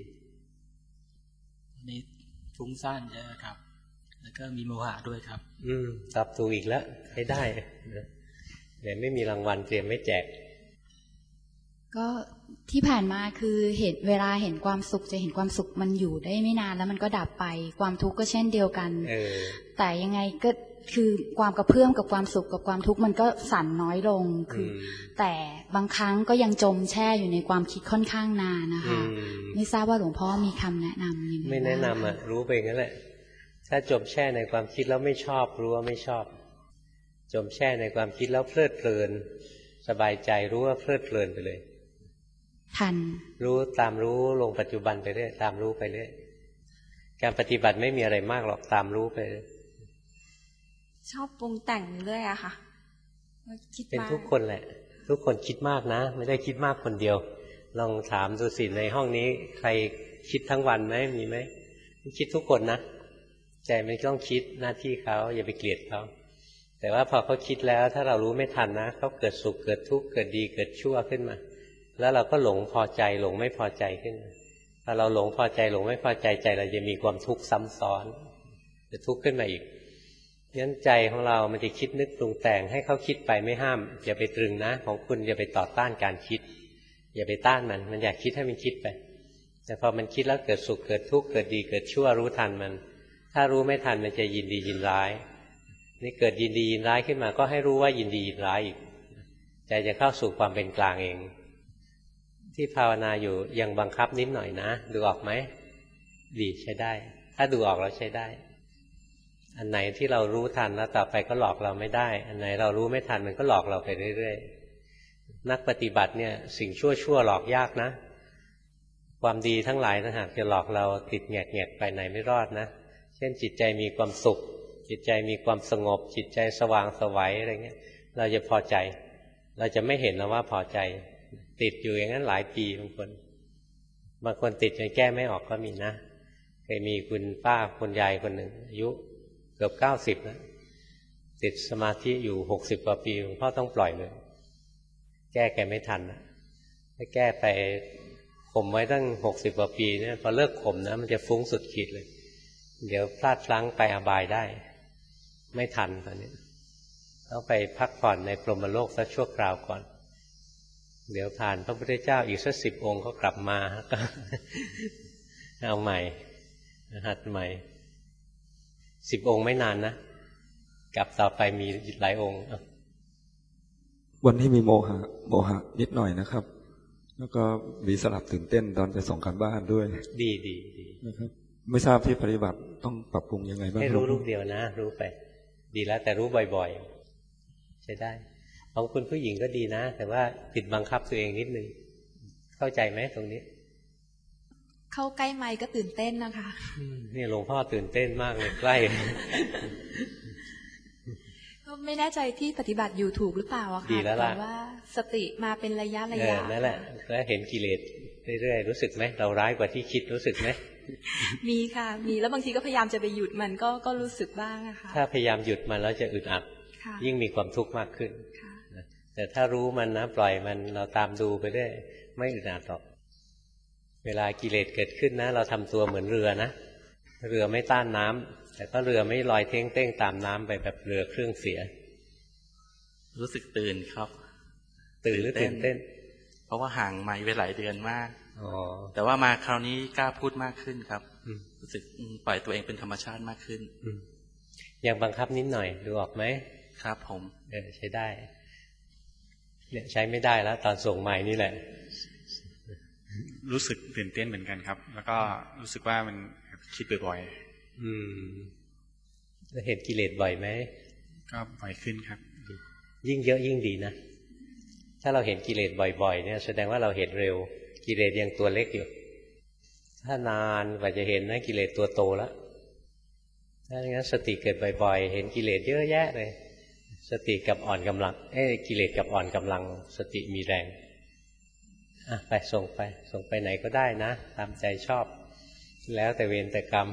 [SPEAKER 10] นี่ฟุ้งซ่านเยอะครับแล้วก็มีโมหะด้วยครับ
[SPEAKER 1] อืมตอบถูกอีกแล้วให้ได้เดี๋ยวไม่มีรางวัลเตรียมไม่แจก
[SPEAKER 3] ก็ที่ผ่านมาคือเห็นเวลาเห็นความสุขจะเห็นความสุขมันอยู่ได้ไม่นานแล้วมันก็ดับไปความทุกข์ก็เช่นเดียวกันแต่ยังไงก็คือความกระเพื่อมกับความสุขกับความทุกข์มันก็สั่นน้อยลงคือแต่บางครั้งก็ยังจมแช่อยู่ในความคิดค่อนข้างนานนะคะไม่ทราบว่าหลวงพ่อมีคำแนะนำยังไง
[SPEAKER 1] ไม่แนะนำอ่ะรู้ไปงั้นแหละถ้าจมแช่ในความคิดแล้วไม่ชอบรู้ว่าไม่ชอบจมแช่ในความคิดแล้วเพลิดเพลินสบายใจรู้ว่าเพลิดเพลินไปเลย
[SPEAKER 3] ทัน
[SPEAKER 1] รู้ตามรู้ลงปัจจุบันไปเรื่อยตามรู้ไปเรื่อยการปฏิบัติไม่มีอะไรมากหรอกตามรู้ไป
[SPEAKER 5] ชอบปรุงแต่งเรื่อยอะค่ะ
[SPEAKER 1] เป็นทุกคนแหละทุกคนคิดมากนะไม่ได้คิดมากคนเดียวลองถามดูสิในห้องนี้ใครคิดทั้งวันไหมมีไหมคิดทุกคนนะใจมันต้องคิดหน้าที่เขาอย่าไปเกลียดเขาแต่ว่าพอเขาคิดแล้วถ้าเรารู้ไม่ทันนะเขาเกิดสุขเกิดทุกข์เกิดดีเกิดชั่วขึ้นมาแล้วเราก็หลงพอใจหลงไม่พอใจขึ้นมาพอเราหลงพอใจหลงไม่พอใจใจเราจะมีความทุกข์ซ้ำซ้อนจะทุกข์ขึ้นมาอีกงั้นใจของเรามันจะคิดนึกปรุงแต่งให้เขาคิดไปไม่ห้ามอย่าไปตรึงนะของคุณอย่าไปต่อต้านการคิดอย่าไปต้านมันมันอยากคิดให้มันคิดไปแต่พอมันคิดแล้วเกิดสุขเกิดทุกข์เกิดดีเกิดชั่วรู้ทันมันถ้ารู้ไม่ทันมันจะยินดียินร้ายนี่เกิดยินดียินร้ายขึ้นมาก็ให้รู้ว่ายินดียินร้ายอีกใจจะเข้าสู่ความเป็นกลางเองที่ภาวนาอยู่ยังบังคับนิดหน่อยนะดูออกไหมดีใช้ได้ถ้าดูออกเราใช้ได้อันไหนที่เรารู้ทันแล้วต่อไปก็หลอกเราไม่ได้อันไหนเรารู้ไม่ทันมันก็หลอกเราไปเรื่อยๆนักปฏิบัติเนี่ยสิ่งชั่วๆหลอกยากนะความดีทั้งหลายนะหากจะหลอกเราติดแงกๆไปไหนไม่รอดนะเช่นจิตใจมีความสุขจิตใจมีความสงบจิตใจสว่างไสวอะไรเงี้ยเราจะพอใจเราจะไม่เห็นแล้วว่าพอใจติดอยู่อย่างนั้นหลายปีบางคนบางคนติดจนแก้ไม่ออกก็มีนะเคยมีคุณป้าคุณยายคนหนึ่งอายุเกือบเก้าสิบแล้วติดสมาธิอยู่หกสิบกว่าปีหลวงพ่อต้องปล่อยเลยแก้แกไม่ทันนะถ้าแก้ไปข่มไว้ตั้งหกสิบกว่าปีเนี่ยพอเลิกข่มนะมันจะฟุ้งสุดขีดเลยเดี๋ยวพลาดพลั้งไปอบายได้ไม่ทันตอนนี้ต้องไปพักผ่อนในพรหมโลกสักชั่วคราวก่อนเดี๋ยวผ่านพระพุทธเจ้าอีกสักสิบองค์ก็กลับมาก็เอาใหม่หัดใหม่สิบองค์ไม่นานนะกลับต่อไปมีหลายองค์
[SPEAKER 14] วันที่มีโมหะโมหะนิดหน่อยนะครับแล้วก็มีสลับตื่นเต้นตอนจะส่งการบ้านด้วย
[SPEAKER 1] ดีดีดี
[SPEAKER 14] นะครับไม่ทราบที่ปฏิบัติต้องปรับปรุงยังไงบ้าง
[SPEAKER 1] ให้รู้ลูกเดียวนะรู้ไปดีแล้วแต่รู้บ่อยๆใช้ได้ของคุณผู้หญิงก็ดีนะแต่ว่าติดบังคับตัวเองนิดนึงเข้าใจไหมตรงนี้
[SPEAKER 15] เข้าใกล้ไมค์ก็ตื่นเต้นนะคะ
[SPEAKER 1] นี่หลวงพ่อตื่นเต้นมากเลยใกล้
[SPEAKER 15] ก็ไม่แน่ใจที่ปฏิบัติอยู่ถูกหรือเปล่าอะค่ะแต่ว่าสติมาเป็นระยะระยะ
[SPEAKER 1] นั่นแหละแล้วเห็นกิเลสเรื่อยๆรู้สึกไหมเราร้ายกว่าที่คิดรู้สึกไหม
[SPEAKER 15] มีค่ะมีแล้วบางทีก็พยายามจะไปหยุดมันก็ก็รู้สึกบ้างอะค่ะ
[SPEAKER 1] ถ้าพยายามหยุดมันแล้วจะอึดอัดยิ่งมีความทุกข์มากขึ้นแต่ถ้ารู้มันนะปล่อยมันเราตามดูไปเรื่อยไม่อึดอัดหรอกเวลากิเลสเกิดขึ้นนะเราทำตัวเหมือนเรือนะเรือไม่ต้านน้ำแต่ก็เรือไม่ลอยเท้งเต้งตามน้ำไปแบบเรือเครื่องเสีย
[SPEAKER 4] รู้สึกตื่นครับ
[SPEAKER 1] ตื่นหรือตื่นเต้น
[SPEAKER 4] เพราะว่าห่างไมค์ไปหลายเดือนมากแต่ว่ามาคราวนี้กล้าพูดมากขึ้นครับรู้สึกปล่อยตัวเองเป็นธรรมชาติมากขึ้น
[SPEAKER 1] ยังบังคับนิดหน่อยดูออกไหม
[SPEAKER 4] ครับผม
[SPEAKER 1] เออใช้ได้เนี่ยใช้ไม่ได้แล้วตอนส่งไมค์นี่แหละ
[SPEAKER 2] รู้สึกตื่นเต้นเหมือนกันครับแล้วก็รู้สึกว่ามันคิดบ่อย
[SPEAKER 1] ๆอืมแล้วเห็นกิเลสบ่อยไหม
[SPEAKER 2] ก็บ่อยขึ้นครับ
[SPEAKER 1] ยิ่งเยอะยิ่งดีนะถ้าเราเห็นกิเลสบ่อยๆเนี่ยแสดงว่าเราเห็นเร็วกิเลสยังตัวเล็กอยู่ถ้านานกว่าจะเห็นนะกิเลสตัวโตแล้วถ้าอย่างนั้นสติเกิดบ่อยๆเห็นกิเลสเยอะแยะเลยสติกับอ่อนกำลังเอ้กิเลสกับอ่อนกำลังสติมีแรงอ่ะไปส่งไปส่งไปไหนก็ได้นะตามใจชอบแล้วแต่เวรแต่กรรม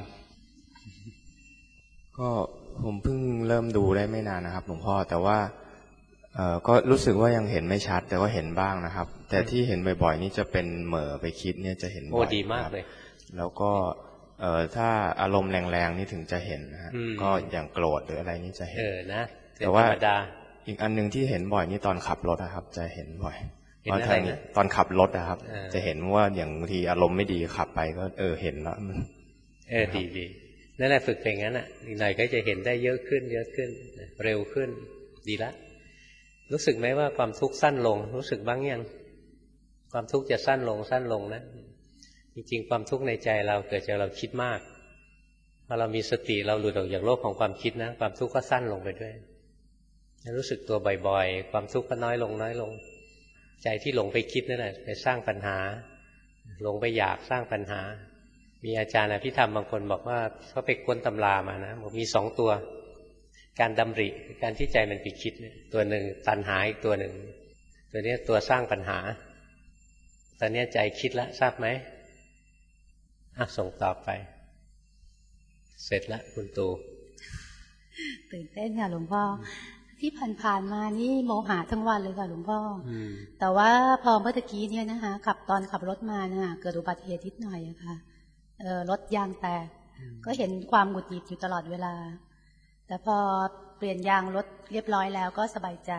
[SPEAKER 16] ก็ผมเพิ่งเริ่มดูได้ไม่นานนะครับหลวงพ่อแต่ว่าเอ่อก็รู้สึกว่ายังเห็นไม่ชัดแต่ว่าเห็นบ้างนะครับแต่ที่เห็นบ่อยๆนี่จะเป็นเหม่อไปคิดเนี่ยจะเห็นบ่อย
[SPEAKER 1] โอ้ดีมากเลย
[SPEAKER 16] แล้วก็เอ่อถ้าอารมณ์แรงๆนี่ถึงจะเห็นนะฮะก็อย่างโกรธหรืออะไรนี่จะเห็น
[SPEAKER 1] เออนะ
[SPEAKER 16] แต่ว่าอีกอันนึงที่เห็นบ่อยนี่ตอนขับรถนะครับจะเห็นบ่อยตอนตอนขับรถนะครับจะเห็นว่าอย่างบางทีอารมณ์ไม่ดีขับไปก็เออเห็นแล้ว
[SPEAKER 1] เออดีดีนั่นแหละฝึกเป็นงั้นอ่ะอีกหน่อยก็จะเห็นได้เยอะขึ้นเยอะขึ้นเร็วขึ้นดีละรู้สึกไหมว่าความทุกข์สั้นลงรู้สึกบ้างยังความทุกข์จะสั้นลงสั้นลงนะจริงๆความทุกข์ในใจเราเกิดจากเราคิดมากพอเรามีสติเราหลุดออกจากโลกของความคิดนะความทุกข์ก็สั้นลงไปด้วยรู้สึกตัวบ่อยๆความทุกข์ก็น้อยลงน้อยลงใจที่หลงไปคิดนั่นแหละไปสร้างปัญหาหลงไปอยากสร้างปัญหามีอาจารย์อภิธรรมบางคนบอกว่าเขาไปค้นตำรามานะบอกมีสองตัวการดำริการที่ใจมันไปคิดตัวหนึ่งตัณหาอีกตัวหนึ่งตัวนี้ตัวสร้างปัญหาตอนนี้ใจคิดแล้วทราบไหมอ่ะส่งต่อไปเสร็จแล้วคุณตู
[SPEAKER 3] ตื่นเต้นค่ะหลวงพ่อที่ผ่านๆมานี่โมหะทั้งวันเลยค่ะหลวงพ่อแต่ว่าพอเมื่อกี้เนี่ยนะคะขับตอนขับรถมาเนี่ยเกิดอุบัติเหตุนิดหน่อยอะค่ะเออรถยางแตกก็เห็นความหงุดหงิดอยู่ตลอดเวลาแต่พอเปลี่ยนยางรถเรียบร้อยแล้วก็สบายใจ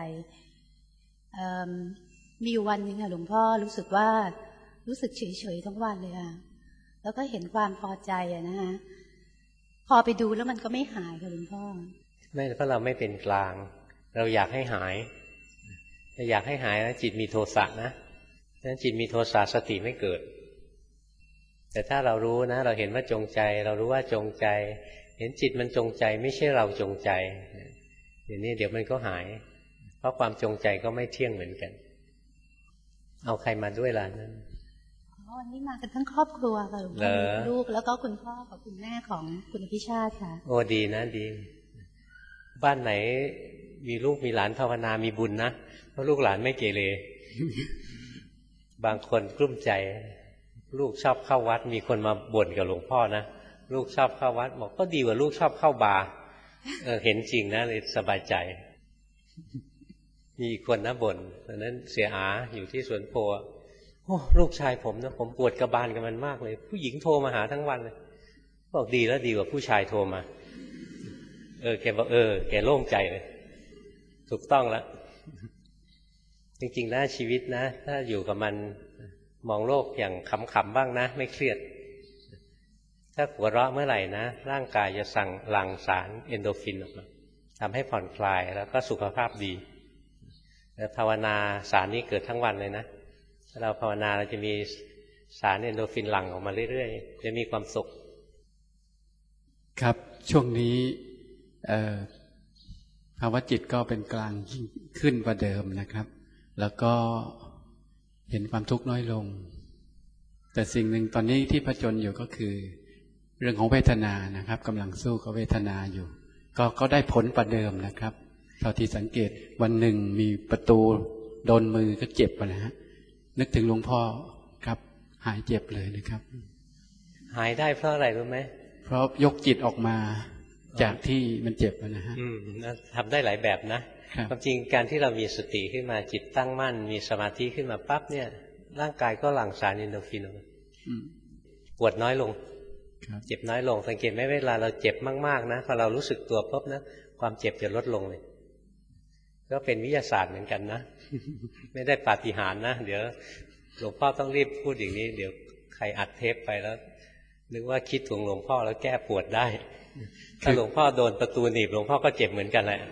[SPEAKER 3] มีอยู่วันนึงค่ะหลวงพ่อรู้สึกว่ารู้สึกเฉยๆทั้งวันเลยค่ะแล้วก็เห็นความพอใจอะนะคะพอไปดูแล้วมันก็ไม่หายค่ะหลวงพ่อ
[SPEAKER 1] ไม่เพราะเราไม่เป็นกลางเราอยากให้หายถ้าอยากให้หายนะจิตมีโทสะนะนั้นจิตมีโทสะสติไม่เกิดแต่ถ้าเรารู้นะเราเห็นว่าจงใจเรารู้ว่าจงใจเห็นจิตมันจงใจไม่ใช่เราจงใจอย่างนี้เดี๋ยวมันก็หายเพราะความจงใจก็ไม่เที่ยงเหมือนกันเอาใครมาด้วยล่ะนั่น
[SPEAKER 3] วันนี้มากันทั้งครอบครัวค่ะหลวงพ่อลูกแล้วก็คุณพ่อกับคุณแม่ของคุณพิชาติค่ะ
[SPEAKER 1] โอ้ดีนะดีบ้านไหนมีลูกมีหลานภาวนามีบุญนะเพราะลูกหลานไม่เกเร บางคนกลุ้มใจลูกชอบเข้าวัดมีคนมาบ่นกับหลวงพ่อนะลูกชอบเข้าวัดบอกก็ดีกว่าลูกชอบเข้าบาร์เออเห็นจริงนะเลยสบายใจมีคนนะบ่นตอนนั้นเสียอาอยู่ที่สวนโพโอ้ลูกชายผมนะผมปวดกระบาลกับมันมากเลยผู้หญิงโทรมาหาทั้งวันเลยบอกดีแล้วดีกว่าผู้ชายโทรมาเออแกบอกเออแกโล่งใจเลยถูกต้องแล้วจริงๆแล้วชีวิตนะถ้าอยู่กับมันมองโลกอย่างขำๆบ้างนะไม่เครียดถ้าหัวเราะเมื่อไหร่นะร่างกายจะสั่งหลั่งสารเอนโดรฟินออกมาทำให้ผ่อนคลายแล้วก็สุขภาพดีภาวนาสารนี้เกิดทั้งวันเลยนะถ้าเราภาวนาเราจะมีสารเอนโดรฟินหลั่งออกมาเรื่อยๆจะมีความสุข
[SPEAKER 17] ครับช่วงนี้ภาวะจิตก็เป็นกลางขึ้นกว่าเดิมนะครับแล้วก็เห็นความทุกข์น้อยลงแต่สิ่งหนึ่งตอนนี้ที่ผจญอยู่ก็คือเรื่องของเวทนานะครับกำลังสู้กับเวทนาอยู่ก็ก็ได้ผลกว่าเดิมนะครับเท่าที่สังเกตวันหนึ่งมีประตูโดนมือก็เจ็บนะฮะนึกถึงหลวงพ่อครับหายเจ็บเลยนะครับ
[SPEAKER 1] หายได้เพราะอะไรรู้ไหม
[SPEAKER 17] เพราะยกจิตออกมาจากที่มันเจ็บนะฮะ
[SPEAKER 1] ทำได้หลายแบบนะความจริงการที่เรามีสติขึ้นมาจิตตั้งมั่นมีสมาธิขึ้นมาปั๊บเนี่ยร่างกายก็หลั่งสารเอนโดรฟินปวดน้อยลงเจ็บน้อยลงสังเกตไหมเวลาเราเจ็บมากๆนะพอเรารู้สึกตัวปุ๊บนะความเจ็บจะลดลงเลยก็เป็นวิทยาศาสตร์เหมือนกันนะไม่ได้ปาฏิหาริย์นะเดี๋ยวหลวงพ่อต้องรีบพูดอย่างนี้เดี๋ยวใครอัดเทปไปแล้วนึกว่าคิดถึงหลวงพ่อแล้วแก้ปวดได้ถ้าหลวงพ่อโดนประตูหนีบหลวงพ่อก็เจ็บเหมือนกันแหละ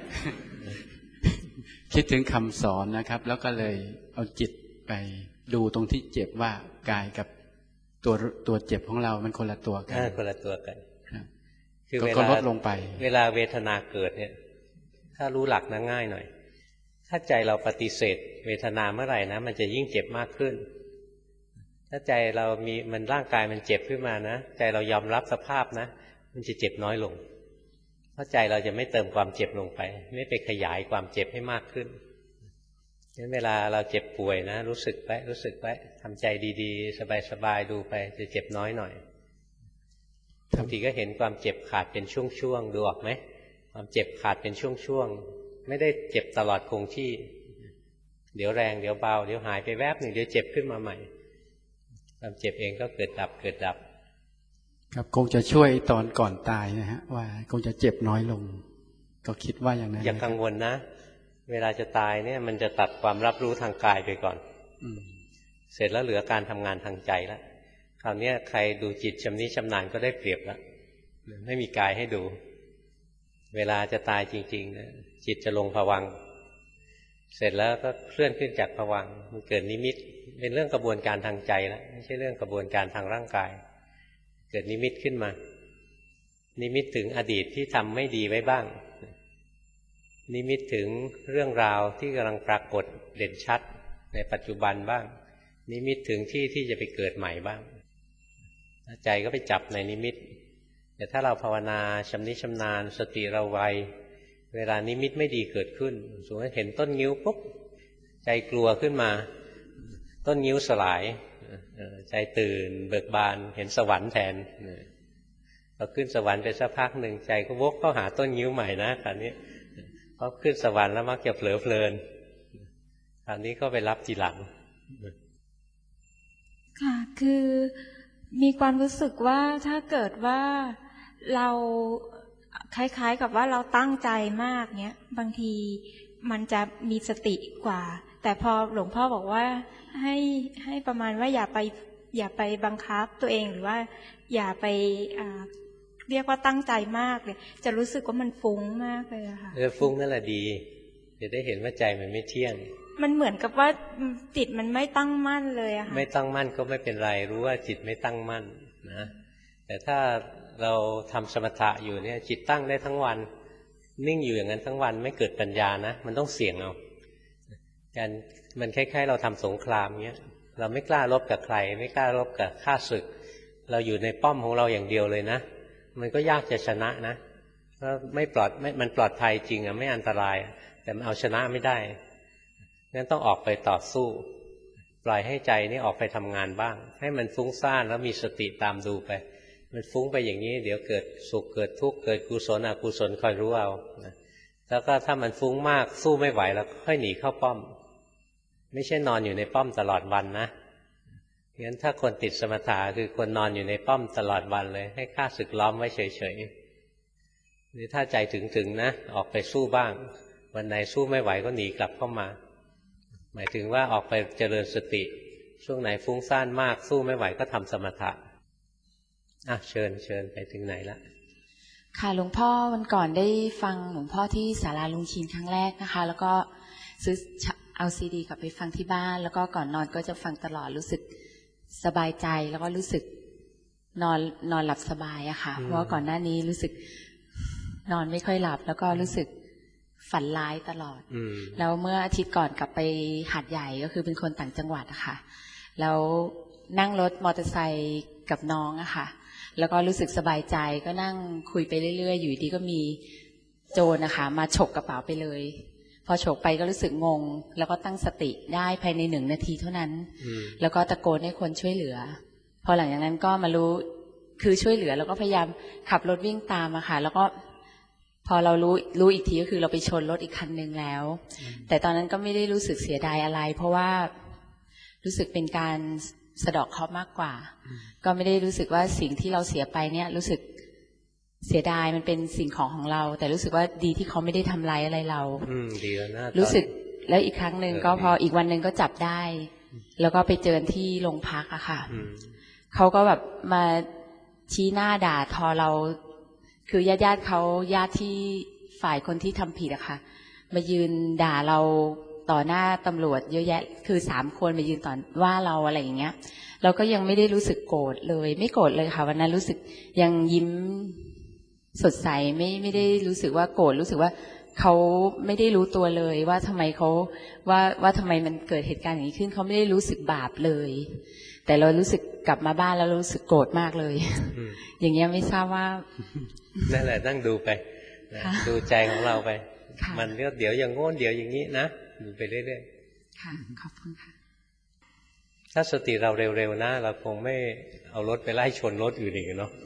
[SPEAKER 17] คิดถึงคำสอนนะครับแล้วก็เลยเอาจิตไปดูตรงที่เจ็บว่ากายกับตัวตัวเจ็บของเรามันคนละตัวกัน
[SPEAKER 1] คนละตัวกัน
[SPEAKER 17] คือเวลาลดลงไป
[SPEAKER 1] เวลาเวทนาเกิดเนี่ยถ้ารู้หลักนะง่ายหน่อยถ้าใจเราปฏิเสธเวทนาเมื่อไหร่นะมันจะยิ่งเจ็บมากขึ้นถ้าใจเรามีมันร่างกายมันเจ็บขึ้นมานะใจเรายอมรับสภาพนะมันจะเจ็บน้อยลงเพราะใจเราจะไม่เติมความเจ็บลงไปไม่ไปขยายความเจ็บให้มากขึ้นงั้นเวลาเราเจ็บป่วยนะรู้สึกไว้รู้สึกไว้ทำใจดีๆสบายๆดูไปจะเจ็บน้อยหน่อยบางทีก็เห็นความเจ็บขาดเป็นช่วงๆดูออกไหมความเจ็บขาดเป็นช่วงๆไม่ได้เจ็บตลอดคงที่เดี๋ยวแรงเดี๋ยวเบาเดี๋ยวหายไปแวบหนึ่งเดี๋ยวเจ็บขึ้นมาใหม่ความเจ็บเองก็เกิดดับเกิดดับ
[SPEAKER 17] ครับคงจะช่วยตอนก่อนตายนะฮะว่าคงจะเจ็บน้อยลงก็คิดว่าอย่างนั้น
[SPEAKER 1] อย่ากังวลนะเวลาจะตายเนี่ยมันจะตัดความรับรู้ทางกายไปก่อนเสร็จแล้วเหลือการทำงานทางใจแล้วคราวนี้ใครดูจิตชำนิชำนาญก็ได้เปรียบแล้วไม่มีกายให้ดูเวลาจะตายจริงๆนะจิตจะลงภวังค์เสร็จแล้วก็เคลื่อนขึ้นจากภวังค์มันเกิดนิมิตเป็นเรื่องกระบวนการทางใจแล้วไม่ใช่เรื่องกระบวนการทางร่างกายเกิดนิมิตขึ้นมานิมิตถึงอดีตที่ทำไม่ดีไว้บ้างนิมิตถึงเรื่องราวที่กำลังปรากฏเด่นชัดในปัจจุบันบ้างนิมิตถึงที่ที่จะไปเกิดใหม่บ้างใจก็ไปจับในนิมิตแต่ถ้าเราภาวนาชำนิชำนาญสติเราไวเวลานิมิตไม่ดีเกิดขึ้นสมมติเห็นต้นงิ้วปุ๊บใจกลัวขึ้นมาต้นงิ้วสลายใจตื่นเบิกบานเห็นสวรรค์แทนพอขึ้นสวรรค์ไปสักพักหนึ่งใจก็วกเข้าหาต้นงิ้วใหม่นะคราวนี้พอขึ้นสวรรค์แล้วมักจะเผลอเพลินคราวนี้ก็ไปรับทีหลัง
[SPEAKER 15] ค่ะคือมีความรู้สึกว่าถ้าเกิดว่าเราคล้ายๆกับว่าเราตั้งใจมากเนี้ยบางทีมันจะมีสติกว่าแต่พอหลวงพ่อบอกว่าให้ให้ประมาณว่าอย่าไปอย่าไปบังคับตัวเองหรือว่าอย่าไปเรียกว่าตั้งใจมากเลยจะรู้สึกว่ามันฟุ้งมากเลยอะค่ะ
[SPEAKER 1] เออฟุ้งนั่นแหละดีจะได้เห็นว่าใจมันไม่เที่ยง
[SPEAKER 15] มันเหมือนกับว่าจิตมันไม่ตั้งมั่นเลยอะค่ะ
[SPEAKER 1] ไม่ตั้งมั่นก็ไม่เป็นไรรู้ว่าจิตไม่ตั้งมั่นนะแต่ถ้าเราทำสมถะอยู่เนี่ยจิตตั้งได้ทั้งวันนิ่งอยู่อย่างนั้นทั้งวันไม่เกิดปัญญานะมันต้องเสี่ยงเอาการมันคล้ายๆเราทำสงครามเงี้ยเราไม่กล้ารบกับใครไม่กล้ารบกับข้าศึกเราอยู่ในป้อมของเราอย่างเดียวเลยนะมันก็ยากจะชนะนะเพราะไม่ปลอดไม่มันปลอดภัยจริงอ่ะไม่อันตรายแต่มันเอาชนะไม่ได้งั้นต้องออกไปต่อสู้ปล่อยให้ใจนี่ออกไปทำงานบ้างให้มันฟุ้งซ่านแล้วมีสติตามดูไปมันฟุ้งไปอย่างนี้เดี๋ยวเกิดสุขเกิดทุกข์เกิดกุศลอกุศลคอยรู้เอาแล้วก็ถ้ามันฟุ้งมากสู้ไม่ไหวแล้วค่อยหนีเข้าป้อมไม่ใช่นอนอยู่ในป้อมตลอดวันนะงั้นถ้าคนติดสมถะคือคนนอนอยู่ในป้อมตลอดวันเลยให้ข้าศึกล้อมไว้เฉยๆหรือถ้าใจถึงๆนะออกไปสู้บ้างวันไหนสู้ไม่ไหวก็หนีกลับเข้ามาหมายถึงว่าออกไปเจริญสติช่วงไหนฟุ้งซ่านมากสู้ไม่ไหวก็ทำสมถะอ่ะเชิญเชิญไปถึงไหนละ
[SPEAKER 3] ค่ะหลวงพ่อวันก่อนได้ฟังหลวงพ่อที่ศาลาลุงชินครั้งแรกนะคะแล้วก็ซื้อเอาซีดีกลับไปฟังที่บ้านแล้วก็ก่อนนอนก็จะฟังตลอดรู้สึกสบายใจแล้วก็รู้สึกนอนนอนหลับสบายอะค่ะเพราะว่าก่อนหน้านี้รู้สึกนอนไม่ค่อยหลับแล้วก็รู้สึกฝันร้ายตลอดแล้วเมื่ออาทิตย์ก่อนกลับไปหาดใหญ่ก็คือเป็นคนต่างจังหวัดอะค่ะแล้วนั่งรถมอเตอร์ไซค์กับน้องอะค่ะแล้วก็รู้สึกสบายใจก็นั่งคุยไปเรื่อยๆอยู่ดีก็มีโจรนะคะมาฉกกระเป๋าไปเลยพอฉกไปก็รู้สึกงงแล้วก็ตั้งสติได้ภายในหนึ่งนาทีเท่านั้นแล้วก็ตะโกนให้คนช่วยเหลือพอหลังจากนั้นก็มารู้คือช่วยเหลือแล้วก็พยายามขับรถวิ่งตามอะค่ะแล้วก็พอเรารู้รู้อีกทีก็คือเราไปชนรถอีกคันนึงแล้วแต่ตอนนั้นก็ไม่ได้รู้สึกเสียดายอะไรเพราะว่ารู้สึกเป็นการสะเดาะเคราะห์มากกว่าก็ไม่ได้รู้สึกว่าสิ่งที่เราเสียไปเนี่ยรู้สึกเสียดายมันเป็นสิ่งของของเราแต่รู้สึกว่าดีที่เขาไม่ได้ทำร้ายอะไรเรา
[SPEAKER 1] อืมดีแล้วนะ
[SPEAKER 3] รู้สึกแล้วอีกครั้งหนึ่งก็พออีกวันหนึ่งก็จับได้แล้วก็ไปเจอที่โรงพักอะค่ะเขาก็แบบมาชี้หน้าด่าทอเราคือญาติญาติเขาญาติที่ฝ่ายคนที่ทำผิดอะค่ะมายืนด่าเราต่อหน้าตำรวจเยอะแยะคือสามคนมายืนต่อว่าเราอะไรอย่างเงี้ยเราก็ยังไม่ได้รู้สึกโกรธเลยไม่โกรธเลยค่ะวันนั้นรู้สึกยังยิ้มสดใสไม่ไม่ได้รู้สึกว่าโกรธรู้สึกว่าเขาไม่ได้รู้ตัวเลยว่าทำไมเขาว่าว่าทำไมมันเกิดเหตุการณ์อย่างนี้ขึ้นเขาไม่ได้รู้สึกบาปเลยแต่เรารู้สึกกลับมาบ้านแล้วรู้สึกโกรธมากเลยอย่างเงี้ยไม่ทราบว่า
[SPEAKER 1] นั่นแหละนั่งดูไปดูใจของเราไปมันก็เดี๋ยวอย่างโง่เดี๋ยวอย่างนี้นะดูไปเรื่อย
[SPEAKER 3] ๆค่ะขอบคุณค่ะ
[SPEAKER 1] ถ้าสติเราเร็วๆนะเราคงไม่เอารถไปไล่ชนรถอื่นอีกเนาะ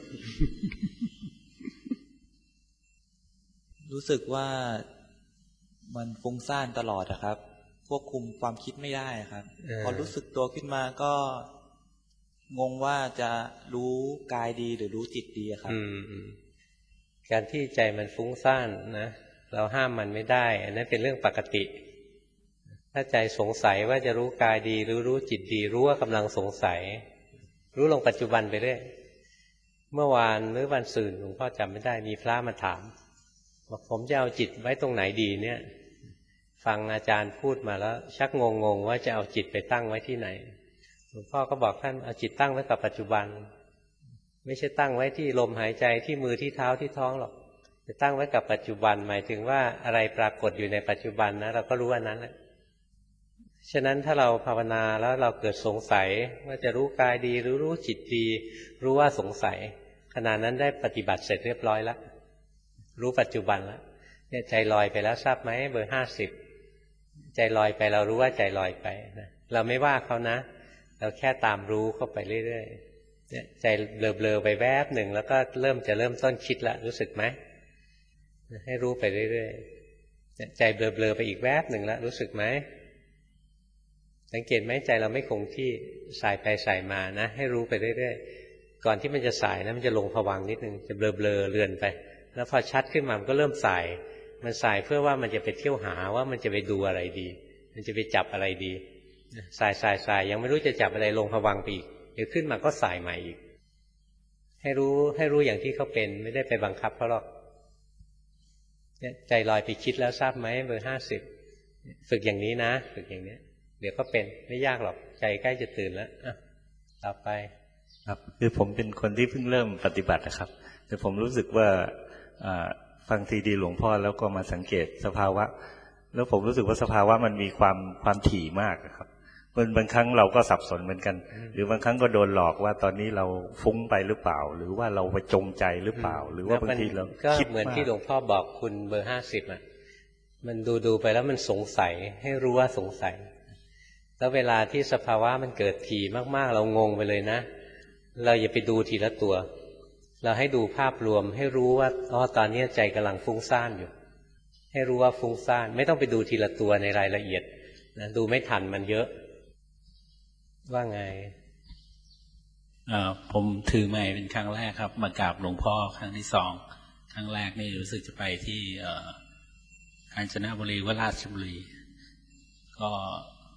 [SPEAKER 18] รู้สึกว่ามันฟุ้งซ่านตลอดนะครับควบคุมความคิดไม่ได้ครับพอรู้สึกตัวขึ้นมาก็งงว่าจะรู้กายดีหรือรู้จิตดีครับ
[SPEAKER 1] การที่ใจมันฟุ้งซ่านนะเราห้ามมันไม่ได้อันนั้นเป็นเรื่องปกติถ้าใจสงสัยว่าจะรู้กายดีหรือรู้จิตดีรู้ว่ากำลังสงสัยรู้ลงปัจจุบันไปเรื่อยเมื่อวานหรือวันศุกร์หลวงพ่อจำไม่ได้มีพระมาถามบอกผมจะเอาจิตไว้ตรงไหนดีเนี่ยฟังอาจารย์พูดมาแล้วชักงงงว่าจะเอาจิตไปตั้งไว้ที่ไหนหลวงพ่อก็บอกท่านเอาจิตตั้งไว้กับปัจจุบันไม่ใช่ตั้งไว้ที่ลมหายใจที่มือที่เท้าที่ท้องหรอกจะตั้งไว้กับปัจจุบันหมายถึงว่าอะไรปรากฏอยู่ในปัจจุบันนะเราก็รู้ว่านั้นแหละฉะนั้นถ้าเราภาวนาแล้วเราเกิดสงสัยว่าจะรู้กายดีหรือรู้จิตดีรู้ว่าสงสัยขณะนั้นได้ปฏิบัติเสร็จเรียบร้อยแล้วรู้ปัจจุบันแล้วเนี่ยใจลอยไปแล้วทราบไหมเบอร์ห้าสิบใจลอยไปเรารู้ว่าใจลอยไปนะเราไม่ว่าเขานะเราแค่ตามรู้เข้าไปเรื่อยๆเนี่ยใจเบลอๆไปแวบหนึ่งแล้วก็เริ่มจะเริ่มต้นคิดละรู้สึกไหมให้รู้ไปเรื่อยๆใจเบลอๆไปอีกแวบหนึ่งแล้วรู้สึกไหมสังเกตไหมใจเราไม่คงที่สายไปสายมานะให้รู้ไปเรื่อยๆก่อนที่มันจะสายนะมันจะลงผวังค์นิดนึงจะเบลอๆเลือนไปแล้วพอชัดขึ้นมามันก็เริ่มสายมันสายเพื่อว่ามันจะไปเที่ยวหาว่ามันจะไปดูอะไรดีมันจะไปจับอะไรดีสายสายสายยังไม่รู้จะจับอะไรลงผวังค์ไปอีกเดี๋ยวขึ้นมาก็สายใหม่อีกให้รู้ให้รู้อย่างที่เขาเป็นไม่ได้ไปบังคับเขาหรอกเนี่ยใจลอยไปคิดแล้วทราบไหมเบอร์ห้าสิบฝึกอย่างนี้นะฝึกอย่างนี้เดี๋ยวก็เป็นไม่ยากหรอกใจใกล้จะตื่นแล้วอ่ะต่อไป
[SPEAKER 19] ครับคือผมเป็นคนที่เพิ่งเริ่มปฏิบัตินะครับแต่ผมรู้สึกว่าฟังซีดีหลวงพ่อแล้วก็มาสังเกตสภาวะแล้วผมรู้สึกว่าสภาวะมันมีความความถี่มากครับบางครั้งเราก็สับสนเหมือนกันหรือบางครั้งก็โดนหลอกว่าตอนนี้เราฟุ้งไปหรือเปล่าหรือว่าเราไปจงใจหรือเปล่าหรือว่าบางทีเราคิด
[SPEAKER 1] เหมือนที่หลวงพ่อบอกคุณเบอร์ห้าสิบอ่ะมันดูดูไปแล้วมันสงสัยให้รู้ว่าสงสัยแล้วเวลาที่สภาวะมันเกิดถี่มากๆเรางงไปเลยนะเราอย่าไปดูทีละตัวเราให้ดูภาพรวมให้รู้ว่าอ๋อตอนนี้ใจกำลังฟุ้งซ่านอยู่ให้รู้ว่าฟุ้งซ่านไม่ต้องไปดูทีละตัวในรายละเอียดนะดูไม่ทันมันเยอะว่าไง
[SPEAKER 20] เอ่อผมถือใหม่เป็นครั้งแรกครับมากราบหลวงพ่อครั้งที่สองครั้งแรกนี่รู้สึกจะไปที่เอ่อกาญจนบุรีวราชบุรีก็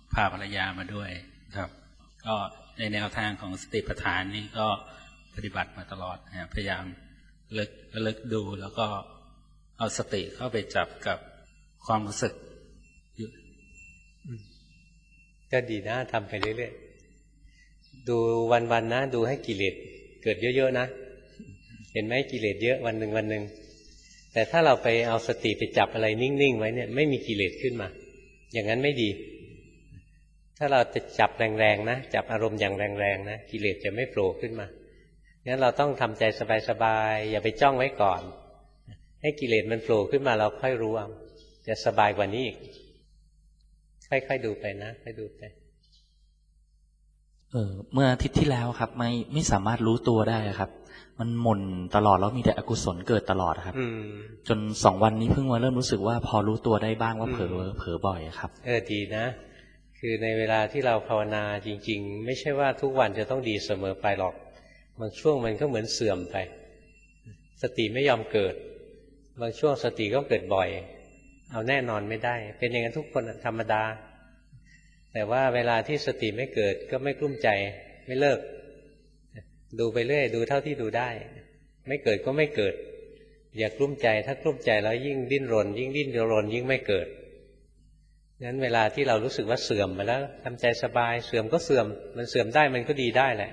[SPEAKER 20] พาภรรยามาด้วยครับก็ในแนวทางของสติปัฏฐานนี่ก็ปฏิบัติมาตลอดนะพยายามเลิกเลิกดูแล้วก็เอาสติเข้าไปจับกับความรู้สึกอยู่
[SPEAKER 1] ก็ดีนะทำไปเรื่อยๆดูวันๆนะดูให้กิเลสเกิดเยอะๆนะเห็นไหมกิเลสเยอะวันหนึ่งวันหนึ่งแต่ถ้าเราไปเอาสติไปจับอะไรนิ่งๆไว้เนี่ยไม่มีกิเลสขึ้นมาอย่างนั้นไม่ดีถ้าเราจะจับแรงๆนะจับอารมณ์อย่างแรงๆนะกิเลสจะไม่โผล่ขึ้นมางั้นเราต้องทำใจสบายๆอย่าไปจ้องไว้ก่อนให้กิเลสมันโผล่ขึ้นมาเราค่อยรู้เอาจะสบายกว่านี้อีกค่อยๆดูไปนะค่อยดูไป
[SPEAKER 21] เออเมื่ออาทิตย์ที่แล้วครับไม่ไม่สามารถรู้ตัวได้ครับมันหม่นตลอดแล้วมีแต่อกุศลเกิดตลอดครับจนสองวันนี้เพิ่งมาเริ่มรู้สึกว่าพอรู้ตัวได้บ้างว่าเผลอเผลอบ่อยครับเออดีนะคือในเวลาที่เราภาวนาจริงๆไม่ใช่ว่าทุกวันจะต้องดีเสมอไปหรอกบางช่วงมันก็เหมือนเสื่อมไปสติไม่ยอมเกิดบางช่วงสติก็เกิดบ่อยเอาแน่นอนไม่ได้เป็นอย่างนั้นทุกคนธรรมดาแต่ว่าเวลาที่สติไม่เกิดก็ไม่กลุ้มใจไม่เลิกดูไปเรื่อยดูเท่าที่ดูได้ไม่เกิดก็ไม่เกิดอย่ากลุ้มใจถ้ากลุ้มใจแล้วยิ่งดิ้นรนยิ่งดิ้นรนยิ่งไม่เกิดงั้นเวลาที่เรารู้สึกว่าเสื่อมไปแล้วทำใจสบายเสื่อมก็เสื่อมมันเสื่อมได้มันก็ดีได้แหละ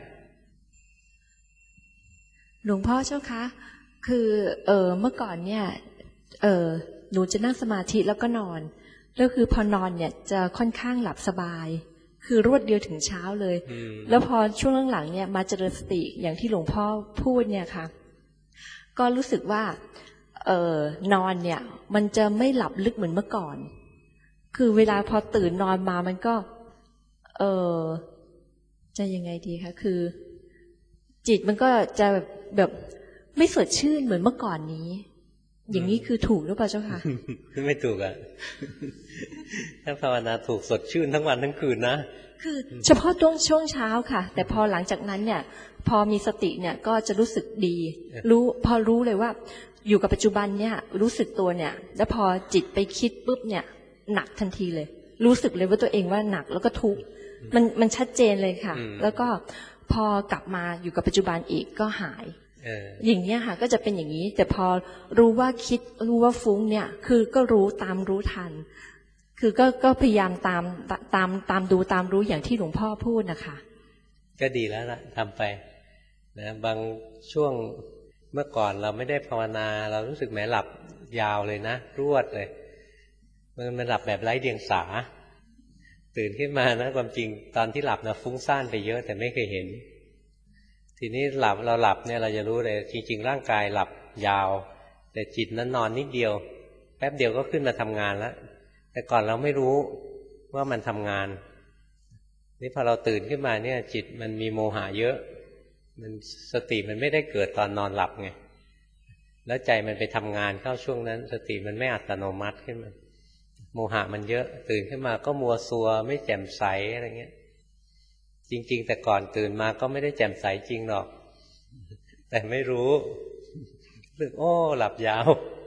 [SPEAKER 22] หลวงพ่อเจ้าคะคือเออเมื่อก่อนเนี่ยเออหนูจะนั่งสมาธิแล้วก็นอนแล้วคือพอนอนเนี่ยจะค่อนข้างหลับสบายคือรวดเดียวถึงเช้าเลยแล้วพอช่วงหลังๆเนี่ยมาเจริญสติอย่างที่หลวงพ่อพูดเนี่ยค่ะก็รู้สึกว่าเออนอนเนี่ยมันจะไม่หลับลึกเหมือนเมื่อก่อนคือเวลาพอตื่นนอนมามันก็เออจะยังไงดีคะคือจิตมันก็จะแบบแบบไม่สดชื่นเหมือนเมื่อก่อนนี้อย่างนี้คือถูกหรือเปล่าเจ้าค่ะ
[SPEAKER 1] ไม่ถูกอ่ะถ้าภาวนาถูกสดชื่นทั้งวันทั้งคืนนะ
[SPEAKER 22] คือเฉพาะช่วงช่วงเช้าค่ะแต่พอหลังจากนั้นเนี่ยพอมีสติเนี่ยก็จะรู้สึกดีรู้พอรู้เลยว่าอยู่กับปัจจุบันเนี่ยรู้สึกตัวเนี่ยแล้วพอจิตไปคิดปุ๊บเนี่ยหนักทันทีเลยรู้สึกเลยว่าตัวเองว่าหนักแล้วก็ทุกข์มันมันชัดเจนเลยค่ะแล้วก็พอกลับมาอยู่กับปัจจุบันอีกก็หายอย่างนี้ค่ะก็จะเป็นอย่างนี้แต่พอรู้ว่าคิดรู้ว่าฟุ้งเนี่ยคือก็รู้ตามรู้ทันคือก็ก็พยายามตามตามตามดูตามรู้อย่างที่หลวงพ่อพูดนะคะ
[SPEAKER 1] ก็ดีแล้วล่ะทำไปนะบางช่วงเมื่อก่อนเราไม่ได้ภาวนาเรารู้สึกแหมหลับยาวเลยนะรวดเลยมันมันหลับแบบไร้เดียงสาตื่นขึ้นมานะความจริงตอนที่หลับนะฟุ้งซ่านไปเยอะแต่ไม่เคยเห็นทีนี้หลับเราหลับเนี่ยเราจะรู้เลยจริงๆร่างกายหลับยาวแต่จิตนั้นนอนนิดเดียวแป๊บเดียวก็ขึ้นมาทำงานแล้วแต่ก่อนเราไม่รู้ว่ามันทำงานนี่พอเราตื่นขึ้นมาเนี่ยจิตมันมีโมหะเยอะมันสติมันไม่ได้เกิดตอนนอนหลับไงแล้วใจมันไปทำงานเข้าช่วงนั้นสติมันไม่อัตโนมัติขึ้นมาโมหะมันเยอะตื่นขึ้นมาก็มัวซัวไม่แจ่มใสอะไรเงี้ยจริงๆแต่ก่อนตื่นมาก็ไม่ได้แจ่มใสจริงหรอกแต่ไม่รู้รู้โอ้หลับยาว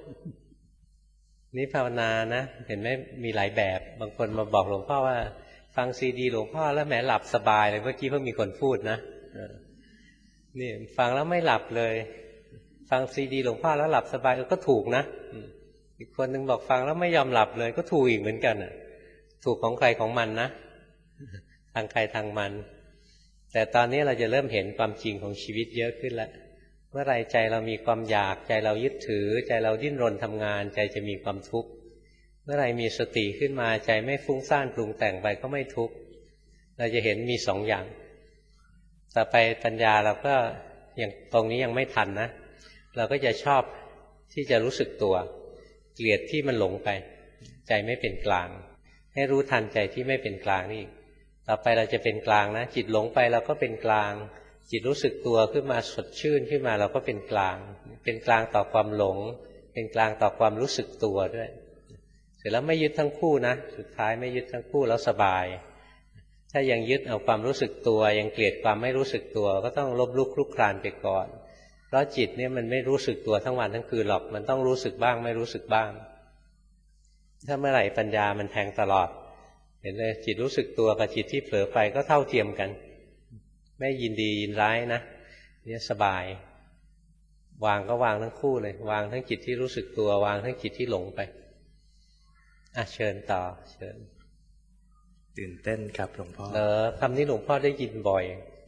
[SPEAKER 1] นี่ภาวนานะเห็นไหมมีหลายแบบบางคนมาบอกหลวงพ่อว่าฟังซีดีหลวงพ่อแล้วแหมหลับสบายเลยเมื่อกี้เพิ่งมีคนพูดนะนี่ฟังแล้วไม่หลับเลยฟังซีดีหลวงพ่อแล้วหลับสบายก็ถูกนะอีกคนนึงบอกฟังแล้วไม่ยอมหลับเลยก็ถูกอีกเหมือนกันอ่ะถูกของใครของมันนะทางใครทางมันแต่ตอนนี้เราจะเริ่มเห็นความจริงของชีวิตเยอะขึ้นแล้วเมื่อไรใจเรามีความอยากใจเรายึดถือใจเราดิ้นรนทำงานใจจะมีความทุกข์เมื่อไรมีสติขึ้นมาใจไม่ฟุ้งซ่านปรุงแต่งไปก็ไม่ทุกข์เราจะเห็นมีสองอย่างต่อไปปัญญาเราก็อย่างตรงนี้ยังไม่ทันนะเราก็จะชอบที่จะรู้สึกตัวเกลียดที่มันหลงไปใจไม่เป็นกลางให้รู้ทันใจที่ไม่เป็นกลางนี่ต่อไปเราจะเป็นกลางนะจิตหลงไปเราก็เป็นกลางจิตรู้สึกตัวขึ้นมาสดชื่นขึ้นมาเราก็เป็นกลางเป็นกลางต่อความหลงเป็นกลางต่อความรู้สึกตัวด้วยเสร็จแล้วไม่ยึดทั้งคู่นะสุดท้ายไม่ยึดทั้งคู่แล้วสบายถ้ายังยึดเอาความรู้สึกตัวยังเกลียดความไม่รู้สึกตัวก็ต้องลบลุกคลุกคลานไปก่อนเพราะจิตเนี่ยมันไม่รู้สึกตัวทั้งวันทั้งคืนหรอกมันต้องรู้สึกบ้างไม่รู้สึกบ้างถ้าเมื่อไหร่ปัญญามันแทงตลอดห็นเลยจิตรู้สึกตัวกับจิตที่เผลอไปก็เท่าเทียมกันไม่ยินดียินร้ายนะเนี่ยสบายวางก็วางทั้งคู่เลยวางทั้งจิตที่รู้สึกตัววางทั้งจิตที่หลงไปอ่ะเชิญต่อเชิญ
[SPEAKER 6] ตื่นเต้นครับหลวงพ่อ
[SPEAKER 1] เออคำนี้หลวงพ่อได้ยินบ่อย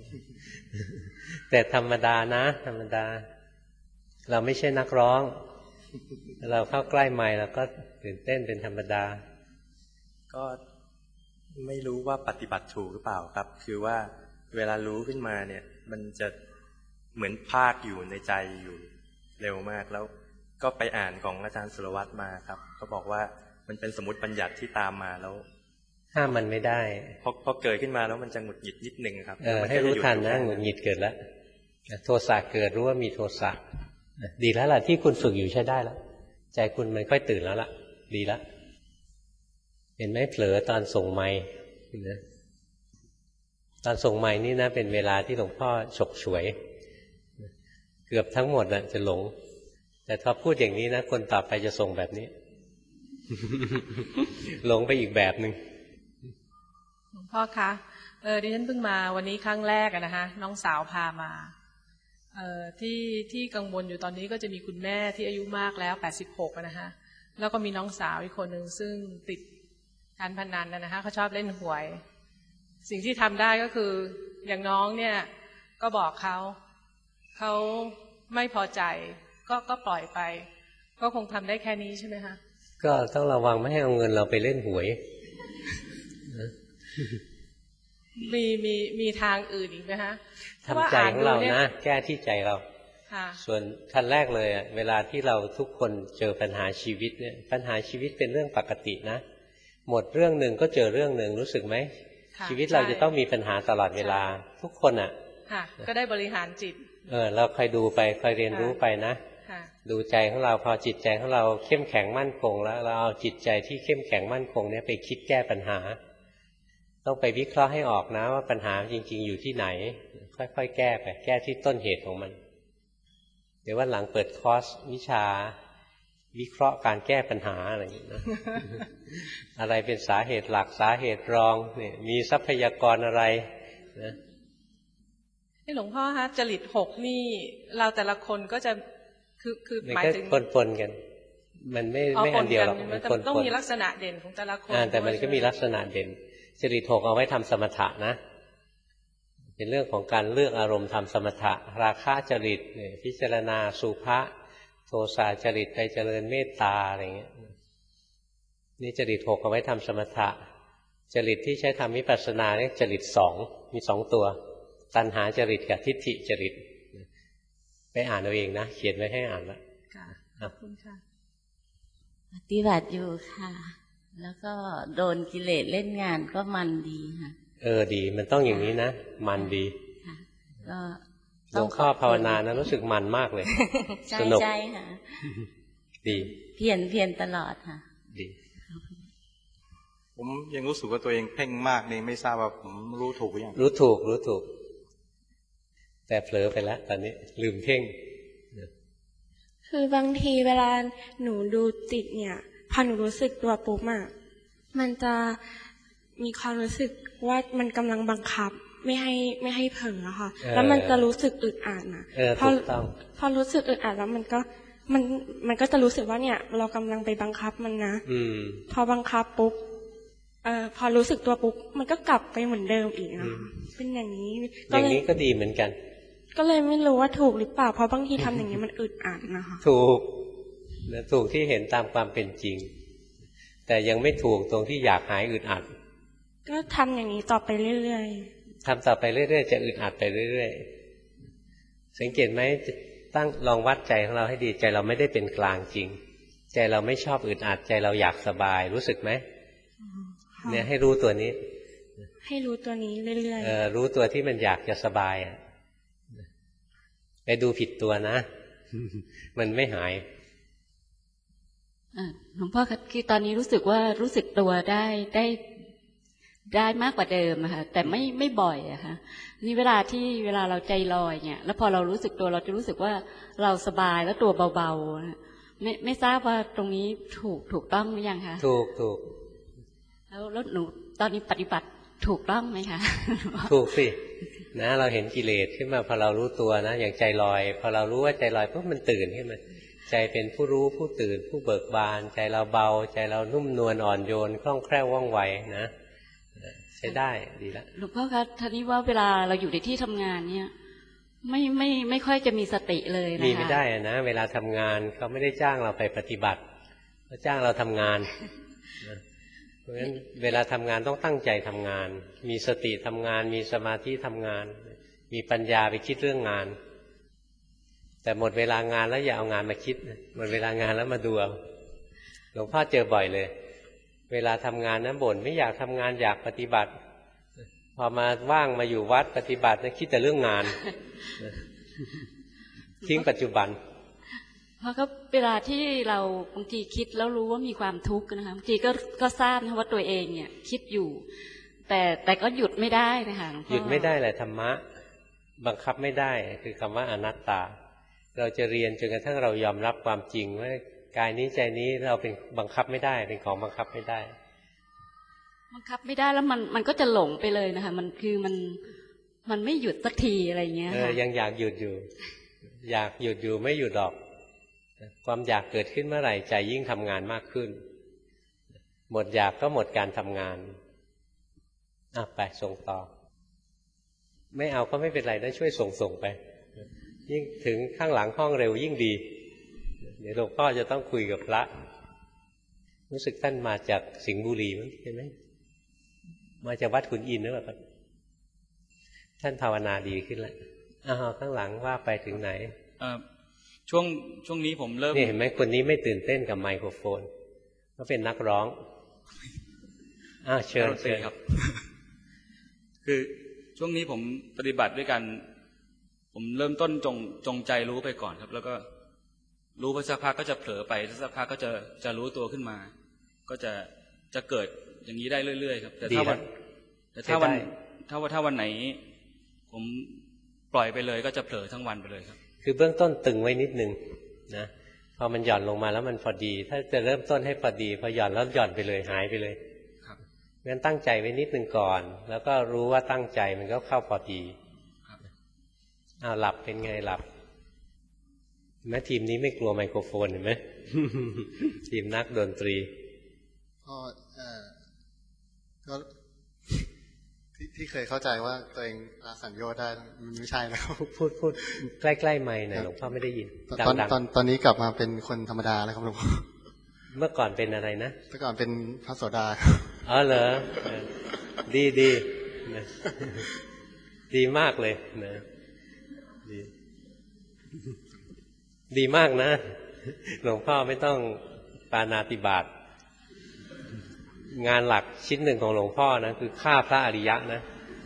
[SPEAKER 1] แต่ธรรมดานะธรรมดาเราไม่ใช่นักร้องเราเข้าใกล้ไมค์เราก็ตื่นเต้นเป็นธรรมดา
[SPEAKER 6] ก็ไม่รู้ว่าปฏิบัติถูกหรือเปล่าครับคือว่าเวลารู้ขึ้นมาเนี่ยมันจะเหมือนภาคอยู่ในใจอยู่เร็วมากแล้วก็ไปอ่านของอาจารย์สุรวัตรมาครับก็บอกว่ามันเป็นสมมติบัญญัติที่ตามมาแล้ว
[SPEAKER 1] ห้ามมันไม่ได้
[SPEAKER 6] พอพอเกิดขึ้นมาแล้วมันจะหงุดหงิดนิดนึงครับ
[SPEAKER 1] เออให้รู้ทันนะหงุดหงิดเกิดแล้วโทสะเกิดรู้ว่ามีโทสะดีแล้วล่ะที่คุณฝึกอยู่ใช้ได้แล้วใจคุณมันค่อยตื่นแล้วล่ะดีแล้วเห็นไหมเผลอตอนส่งไมค์นะตอนส่งไมค์นี่นะเป็นเวลาที่หลวงพ่อฉกฉวยเกือบทั้งหมดน่ะจะหลงแต่ถ้าพูดอย่างนี้นะคนต่อไปจะส่งแบบนี้ หลงไปอีกแบบหนึ่ง
[SPEAKER 7] หลวงพ่อคะเออดิฉันเพิ่งมาวันนี้ครั้งแรกนะคะน้องสาวพามาเอ่อที่ที่กังวลอยู่ตอนนี้ก็จะมีคุณแม่ที่อายุมากแล้วแปดสิบหกนะคะแล้วก็มีน้องสาวอีกคนหนึ่งซึ่งติดการพนันนะคะเขาชอบเล่นหวยสิ่งที่ทำได้ก็คืออย่างน้องเนี่ยก็บอกเขาเขาไม่พอใจก็ก็ปล่อยไปก็คงทำได้แค่นี้ใช่ไหมคะ
[SPEAKER 1] ก็ต้องระวังไม่ให้เอาเงินเราไปเล่นหวย
[SPEAKER 7] มีมีมีทางอื่นอีกไหมคะ
[SPEAKER 1] ทำใจของเรานะแก้ที่ใจเราส่วนขั้นแรกเลยอ่ะเวลาที่เราทุกคนเจอปัญหาชีวิตเนี่ยปัญหาชีวิตเป็นเรื่องปกตินะหมดเรื่องหนึ่งก็เจอเรื่องหนึ่งรู้สึกไหมชีวิตเราจะต้องมีปัญหาตลอดเวลาทุกคนอ่ะ
[SPEAKER 7] ก็ได้บริหารจิต
[SPEAKER 1] เออเราคอยดูไปคอยเรียนรู้ไปนะดูใจของเราพอจิตใจของเราเข้มแข็งมั่นคงแล้วเราเอาจิตใจที่เข้มแข็งมั่นคงเนี่ยไปคิดแก้ปัญหาต้องไปวิเคราะห์ให้ออกนะว่าปัญหาจริงๆอยู่ที่ไหนค่อยๆแก้ไปแก้ที่ต้นเหตุของมันเดี๋ยววันหลังเปิดคอร์สวิชาวิเคราะห์การแก้ปัญหาอะไรอย่างนี้นะ อะไรเป็นสาเหตุหลักสาเหตุรองเนี่ยมีทรัพยากรอะไรนะ
[SPEAKER 7] ให้หลวงพ่อฮะจริตหกนี่เราแต่ละคนก็จะคือคือหมายถึง
[SPEAKER 1] ปนๆกันมันไม่ไม่อันเดียวหรอก
[SPEAKER 7] มันต้องมีลักษณะเด่นของแต่ละคน
[SPEAKER 1] แต่มันก็มีลักษณะเด่นจริตหกเอาไว้ทำสมถะนะเป็นเรื่องของการเลือกอารมณ์ทำสมถะราคะจริตพิจารณาสุภะโทสะจริตไปเจริญเมตตาอะไรเงี้ยนี่จริตหกเอาไว้ทำสมถะจริตที่ใช้ทำวิปัสสนาเรียกจริตสองมีสองตัวตัณหาจริตกับทิฏฐิจริตไปอ่านเอาเองนะเขียนไว้ให้อ่านแล้ว
[SPEAKER 7] ขอบคุณค่ะ
[SPEAKER 23] ปฏิบัติอยู่ค่ะแล้วก็โดนกิเลสเล่นงานก็มันดีค่ะ
[SPEAKER 1] เออดีมันต้องอย่างนี้นะมันดี
[SPEAKER 23] ก็
[SPEAKER 1] หลวงพ่อภาวนานะรู้สึกมันมากเลย
[SPEAKER 23] สนุกใช่ค่ะ
[SPEAKER 1] ดี
[SPEAKER 23] เพียรเพียรตลอดค่ะ
[SPEAKER 1] ดี
[SPEAKER 6] ผมยังรู้สึกว่าตัวเองเพ่งมากนี่ไม่ทราบว่าผมรู้ถูกหรือยัง
[SPEAKER 1] รู้ถูกรู้ถูกแต่เผลอไปแล้วตอนนี้ลืมเพ่ง
[SPEAKER 24] คือบางทีเวลาหนูดูจิตเนี่ยพอหนูรู้สึกตัวปุ๊บอะมันจะมีความรู้สึกว่ามันกำลังบังคับไม่ให้ไม่ให้เผลอค่ะแล้วมันจะรู้สึกอึดอัดนะพอพอรู้สึกอึดอัดแล้วมันก็มันมันก็จะรู้สึกว่าเนี่ยเรากำลังไปบังคับมันนะพอบังคับปุ๊บเอ่อพอรู้สึกตัวปุ๊บมันก็กลับไปเหมือนเดิมอีกนะเป็นอย่างนี้
[SPEAKER 1] อย่างนี้ก็ดีเหมือนกัน
[SPEAKER 24] ก็เลยไม่รู้ว่าถูกหรือเปล่าเพราะบางทีทำอย่างนี้มันอึดอัดนะคะ
[SPEAKER 1] ถูกนะถูกที่เห็นตามความเป็นจริงแต่ยังไม่ถูกตรงที่อยากหายอึดอัด
[SPEAKER 24] ก็ทำอย่างนี้ต่อไปเรื่อย
[SPEAKER 1] ๆทำต่อไปเรื่อยๆจะอึดอัดไปเรื่อยๆสังเกตไหมตั้งลองวัดใจของเราให้ดีใจเราไม่ได้เป็นกลางจริงใจเราไม่ชอบอึดอัดใจเราอยากสบายรู้สึกไหมเนี่ยให้รู้ตัวนี้
[SPEAKER 24] ให้รู้ตัวนี้เรื่อยๆ
[SPEAKER 1] เออรู้ตัวที่มันอยากจะสบายอ่ะไปดูผิดตัวนะมันไม่หาย
[SPEAKER 23] หลวงพ่อครับคือตอนนี้รู้สึกว่ารู้สึกตัวได้ได้ได้มากกว่าเดิมอะค่ะแต่ไม่ไม่บ่อยอะค่ะนี่เวลาที่เวลาเราใจลอยเนี่ยแล้วพอเรารู้สึกตัวเราจะรู้สึกว่าเราสบายแล้วตัวเบาๆไม่ไม่ทราบว่าตรงนี้ถูกถูกต้องหรือยังคะ
[SPEAKER 1] ถูกถูก
[SPEAKER 23] แล้วแล้วหนูตอนนี้ปฏิบัติถูกต้องไหมคะ
[SPEAKER 1] ถูกสินะเราเห็นกิเลสขึ้นมาพอเรารู้ตัวนะอย่างใจลอยพอเรารู้ว่าใจลอยปุ๊บมันตื่นขึ้นมาใจเป็นผู้รู้ผู้ตื่นผู้เบิกบานใจเราเบาใจเรานุ่มนวลอ่อนโยนคล่องแคล่วว่องไวนะใช้ได้ดีแล้ว
[SPEAKER 23] หลวงพ่อคะทีนี้ว่าเวลาเราอยู่ในที่ทำงานเนี่ยไม่ไม่ไม่ค่อยจะมีสติเลยนะคะมี
[SPEAKER 1] ไม่ได้นะเวลาทำงานเขาไม่ได้จ้างเราไปปฏิบัติเขาจ้างเราทำงานเพราะฉะนั้นเวลาทำงานต้องตั้งใจทำงานมีสติทำงานมีสมาธิทำงานมีปัญญาไปคิดเรื่องงานแต่หมดเวลางานแล้วอย่าเอางานมาคิดหมดเวลางานแล้วมาดูเอาหลวงพ่อเจอบ่อยเลยเวลาทำงานนะบ่นไม่อยากทำงานอยากปฏิบัติพอมาว่างมาอยู่วัดปฏิบัตินะคิดแต่เรื่องงานทิ้งปัจจุบัน
[SPEAKER 23] เพราะก็เวลาที่เราบางทีคิดแล้วรู้ว่ามีความทุกข์นะคะบางทีก็ก็ทราบนะว่าตัวเองเนี่ยคิดอยู่แต่แต่ก็หยุดไม่ได้นะคะ
[SPEAKER 1] หยุดไม่ได้แหละธรรมะบังคับไม่ได้คือคำว่าอนัตตาเราจะเรียนจนกระทั่งเรายอมรับความจริงว่ากายนี้ใจนี้เราเป็นบังคับไม่ได้เป็นของบังคับไม่ได้
[SPEAKER 23] บังคับไม่ได้แล้วมันมันก็จะหลงไปเลยนะคะมันคือมันมันไม่หยุดสักทีอะไรเงี้ยค่ะ
[SPEAKER 1] ยังอยากหยุดอยู่อยากหยุดอยู่ไม่หยุดหรอกความอยากเกิดขึ้นเมื่อไหร่ใจยิ่งทำงานมากขึ้นหมดอยากก็หมดการทำงานอ่ะไปส่งต่อไม่เอาก็ไม่เป็นไรนะช่วยส่งส่งไปยิ่งถึงข้างหลังห้องเร็วยิ่งดีเดี๋ยวหลวงพ่อจะต้องคุยกับพระรู้สึกท่านมาจากสิงห์บุรีมั้งเห็นไหมมาจากวัดขุนอินทร์หรือเปล่าท่านภาวนาดีขึ้นแล้วอ้าวข้างหลังว่าไปถึงไหน
[SPEAKER 8] ช่วงช่วงนี้ผมเริ่ม
[SPEAKER 1] นี่เห็นไหมคนนี้ไม่ตื่นเต้นกับไมโครโฟนเขาเป็นนักร้องอ้าวเชิญเชิญ
[SPEAKER 8] ครับคือช่วงนี้ผมปฏิบัติด้วยกันผมเริ่มต้นจงจงใจรู้ไปก่อนครับแล้วก็รู้ไปสักพักก็จะเผลอไปสักพักก็จะจะรู้ตัวขึ้นมาก็จะจะเกิดอย่างนี้ได้เรื่อยๆครับแต่ถ้าวันแต่ถ้าวันถ้าว่าถ้าวันไหนผมปล่อยไปเลยก็จะเผลอทั้งวันไปเลยครับ
[SPEAKER 1] คือเบื้องต้นตึงไว้นิดนึงนะพอมันหย่อนลงมาแล้วมันพอดีถ้าจะเริ่มต้นให้พอดีพอหย่อนแล้วหย่อนไปเลยหายไปเลยครับงั้นตั้งใจไว้นิดนึงก่อนแล้วก็รู้ว่าตั้งใจมันก็เข้าพอดีอ้าวหลับเป็นไงหลับแม้ทีมนี้ไม่กลัวไมโครโฟนเห็นไหม ทีมนักดนตรี
[SPEAKER 9] ก็เออก็ที่ที่เคยเข้าใจว่าตัวเองละสัญโยชน์ได้มันไม่ใช่แล้ว
[SPEAKER 1] พูดพูดใกล้ๆไมค์หน่อยหลวงพ่อไม่ได้ยิน
[SPEAKER 9] ตอนตอนตอนนี้กลับมาเป็นคนธรรมดาแล้วครับหลวงพ่อ
[SPEAKER 1] เมื่อก่อนเป็นอะไรนะ
[SPEAKER 9] เมื่อก่อนเป็นพระโสดา
[SPEAKER 1] อ๋อเหรอดีดีดีมากเลยนะดีดีมากนะหลวงพ่อไม่ต้องปาณาติบาตงานหลักชิ้นหนึ่งของหลวงพ่อนะคือฆ่าพระอริยะนะ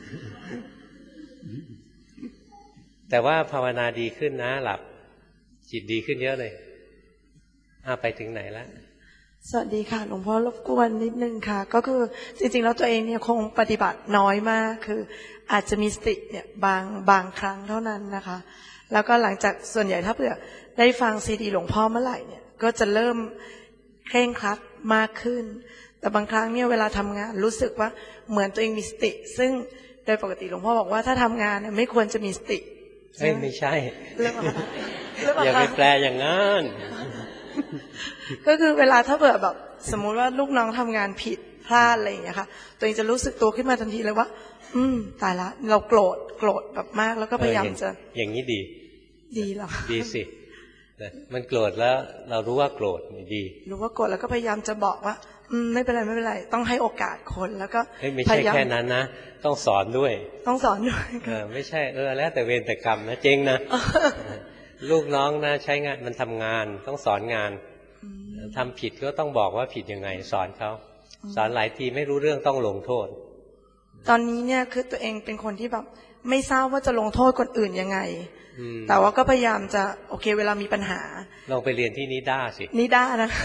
[SPEAKER 1] แต่ว่าภาวนาดีขึ้นนะหลับจิตดีขึ้นเยอะเลยอ่ะไปถึงไหนแล้ว
[SPEAKER 11] สวัสดีค่ะหลวงพ่อรบกวนนิดนึงค่ะก็คือจริงๆแล้วตัวเองเนี่ยคงปฏิบัติน้อยมากคืออาจจะมีสติเนี่ยบางบางครั้งเท่านั้นนะคะแล้วก็หลังจากส่วนใหญ่ถ้าเผื่อได้ฟังซีดีหลวงพ่อเมื่อไหร่เนี่ยก็จะเริ่มเคร่งครัดมากขึ้นแต่บางครั้งเนี่ยเวลาทำงานรู้สึกว่าเหมือนตัวเองมีสติซึ่งโดยปกติหลวงพ่อบอกว่าถ้าทำงานเนี่ยไม่ควรจะมีสติ
[SPEAKER 1] เฮ้ยไม่ใช่อย่าไปแปลอย่างนั้น
[SPEAKER 11] ก็คือเวลาถ้าเผื่อแบบสมมุติว่าลูกน้องทำงานผิดพลาดอะไรอย่างเงี้ยค่ะตัวเองจะรู้สึกตัวขึ้นมาทันทีเลยว่าอืมตายละเราโกรธโกรธแบบมากแล้วก็พยายามจะ
[SPEAKER 1] อย่างนี้ดี
[SPEAKER 11] ดีหรอ
[SPEAKER 1] ดีสิมันโกรธแล้วเรารู้ว่าโกรธดี
[SPEAKER 11] รู้ว่าโกรธแล้วก็พยายามจะบอกว่าอืมไม่เป็นไรไม่เป็นไรต้องให้โอกาสคนแล้วก็
[SPEAKER 1] ไม่ใช่แค่นั้นนะต้องสอนด้วย
[SPEAKER 11] ต้องสอนด้วย
[SPEAKER 1] เออไม่ใช่เออแล้วแต่เวรแต่กรรมนะเจ๊งนะลูกน้องนะใช้งานมันทำงานต้องสอนงานทำผิดก็ต้องบอกว่าผิดยังไงสอนเขาสอนหลายทีไม่รู้เรื่องต้องลงโทษ
[SPEAKER 11] ตอนนี้เนี่ยคือตัวเองเป็นคนที่แบบไม่ทราบว่าจะลงโทษคนอื่นยังไงแต่ว่าก็พยายามจะโอเคเวลามีปัญหา
[SPEAKER 1] ลองไปเรียนที่นิด้าสิ
[SPEAKER 11] นิด้านะคะ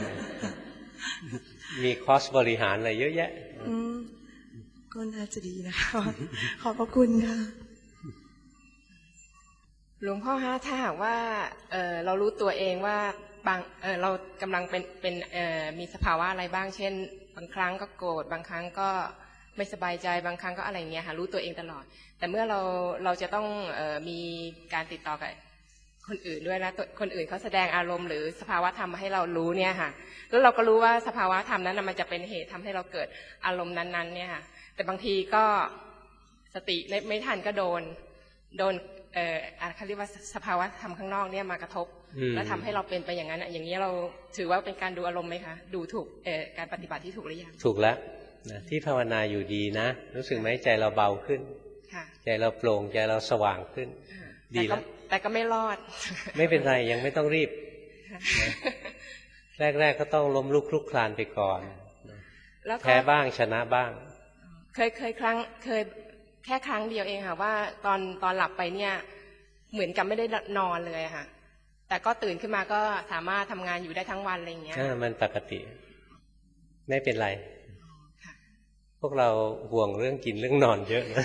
[SPEAKER 1] มีคอร์สบริหารอะไรเยอะแยะ
[SPEAKER 11] ก็น่าจะดีนะคะขอบพระคุณค่ะ
[SPEAKER 12] หลวงพ่อฮะถ้าหากว่าเออเรารู้ตัวเองว่าบางเออเรากำลังเป็นเป็นเออมีสภาวะอะไรบ้างเช่นบางครั้งก็โกรธบางครั้งก็ไม่สบายใจบางครั้งก็อะไรเงี้ยค่ะรู้ตัวเองตลอดแต่เมื่อเราเราจะต้องเอ่อมีการติดต่อกับคนอื่นด้วยแล้วคนอื่นเขาแสดงอารมณ์หรือสภาวะธรรมมาให้เรารู้เนี่ยค่ะแล้วเราก็รู้ว่าสภาวะธรรมนั้นมันจะเป็นเหตุทำให้เราเกิดอารมณ์นั้นๆเนี่ยค่ะแต่บางทีก็สติไม่ทันก็โดนโดนเอ่อเขาเรียกว่าสภาวะธรรมข้างนอกเนี่ยมากระทบแล้วทำให้เราเป็นไปอย่างนั้นอย่างนี้เราถือว่าเป็นการดูอารมณ์ไหมคะดูถูกเอ่อการปฏิบัติที่ถูกหรือยัง
[SPEAKER 1] ถูกแล้วนะที่ภาวนาอยู่ดีนะรู้สึกไหมใจเราเบาขึ้นใจเราโปร่งใจเราสว่างขึ้นดีแล้ว
[SPEAKER 12] แต่ก็ไม่รอด
[SPEAKER 1] ไม่เป็นไรยังไม่ต้องรีบแรกๆก็ต้องล้มลุกคลุกคลานไปก่อนแพ้บ้างชนะบ้าง
[SPEAKER 12] เคยเคยครั้งเคยแค่ครั้งเดียวเองค่ะว่าตอนตอนหลับไปเนี่ยเหมือนกับไม่ได้นอนเลยค่ะแต่ก็ตื่นขึ้นมาก็สามารถทำงานอยู่ได้ทั้งวันอะไรอย่างเงี้ย
[SPEAKER 1] มันปกติไม่เป็นไรพวกเราห่วงเรื่องกินเรื่องนอนเยอะนะ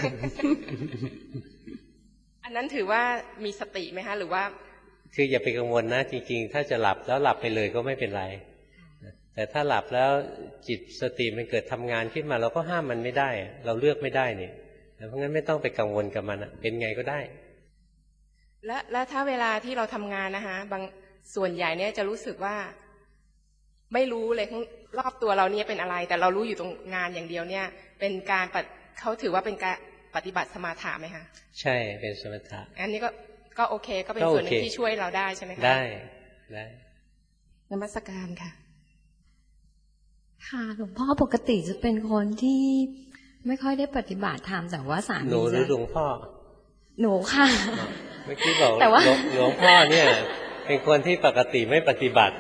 [SPEAKER 12] อันนั้นถือว่ามีสติไหมคะหรือว่า
[SPEAKER 1] คืออย่าไปกังวลนะจริงๆถ้าจะหลับแล้วหลับไปเลยก็ไม่เป็นไรแต่ถ้าหลับแล้วจิตสติมันเกิดทำงานขึ้นมาเราก็ห้ามมันไม่ได้เราเลือกไม่ได้นี่เพราะงั้นไม่ต้องไปกังวลกับมันเป็นไงก็ได้
[SPEAKER 12] และและถ้าเวลาที่เราทำงานนะคะบางส่วนใหญ่เนี่ยจะรู้สึกว่าไม่รู้เลยข้างรอบตัวเราเนี่ยเป็นอะไรแต่เรารู้อยู่ตรงงานอย่างเดียวเนี่ยเป็นการเขาถือว่าเป็นการปฏิบัติสมาธิไหมคะ
[SPEAKER 1] ใช่เป็นสมถะ
[SPEAKER 12] อันนี้ก็ก็โอเคก็เป็นส่วนหนึ่งที่ช่วยเราได้ใช่ไหมคะ
[SPEAKER 1] ได้ได้
[SPEAKER 12] นมัสการค่ะ
[SPEAKER 5] ค่ะหลวงพ่อปกติจะเป็นคนที่ไม่ค่อยได้ปฏิบัติธรรมแต่ว่าสามี
[SPEAKER 1] หนูหรือหลวงพ่อ
[SPEAKER 5] หนูค่ะ
[SPEAKER 1] เมื่อกี้บอกหลวงพ่อเนี่ยเป็นคนที่ปกติไม่ปฏิบัติ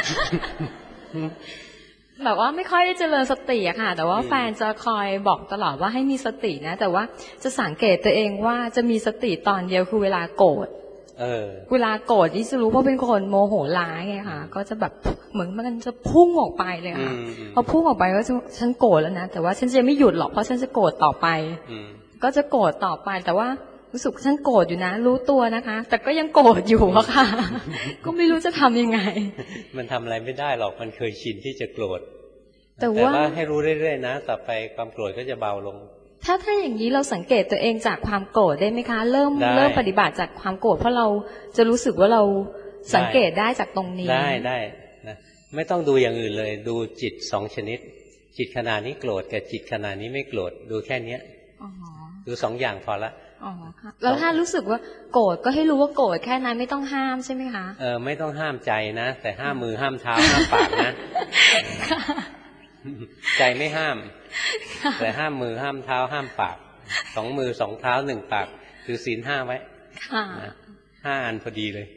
[SPEAKER 5] แบบว่าไม่ค่อยได้เจริญสติอะค่ะแต่ว่าแฟนจะคอยบอกตลอดว่าให้มีสตินะแต่ว่าจะสังเกตตัวเองว่าจะมีสติตอนเดียวคือเวลาโกรธเวลาโกรธที่จะรู้ว่าเป็นคนโมโหร้ายไงค่ะก็จะแบบเหมือนมันจะพุ่งออกไปเลยค่ะพอพุ่งออกไปก็ฉันโกรธแล้วนะแต่ว่าฉันจะไม่หยุดหรอกเพราะฉันจะโกรธต่อไปก็จะโกรธต่อไปแต่ว่ารู้สึกฉันโกรธอยู่นะรู้ตัวนะคะแต่ก็ยังโกรธอยู่อะค่ะก็ไม่รู้จะทำยังไง
[SPEAKER 1] มันทำอะไรไม่ได้หรอกมันเคยชินที่จะโกรธแต่ว่าให้รู้เรื่อยๆนะต่อไปความโกรธก็จะเบาลง
[SPEAKER 5] ถ้าถ้าอย่างนี้เราสังเกตตัวเองจากความโกรธได้ไหมคะเริ่มเริ่มปฏิบัติจากความโกรธเพราะเราจะรู้สึกว่าเราสังเกตได้จากตรงนี้
[SPEAKER 1] ได้ได้นะไม่ต้องดูอย่างอื่นเลยดูจิตสองชนิดจิตขณะนี้โกรธกับจิตขณะนี้ไม่โกรธดูแค่เนี้ยดูสองอย่างพอละ
[SPEAKER 5] อ๋อค่ะแล้วถ้ารู้สึกว่าโกรธก็ให้รู้ว่าโกรธแค่นั้นไม่ต้องห้ามใช่ไหมคะ
[SPEAKER 1] เออไม่ต้องห้ามใจนะแต่ห้ามมือห้ามเท้าห้ามปากนะใจไม่ห้ามแต่ห้ามมือห้ามเท้าห้ามปากสองมือสองเท้าหนึ่งปากคือศีลห้าไว้ห้าอันพอดีเลย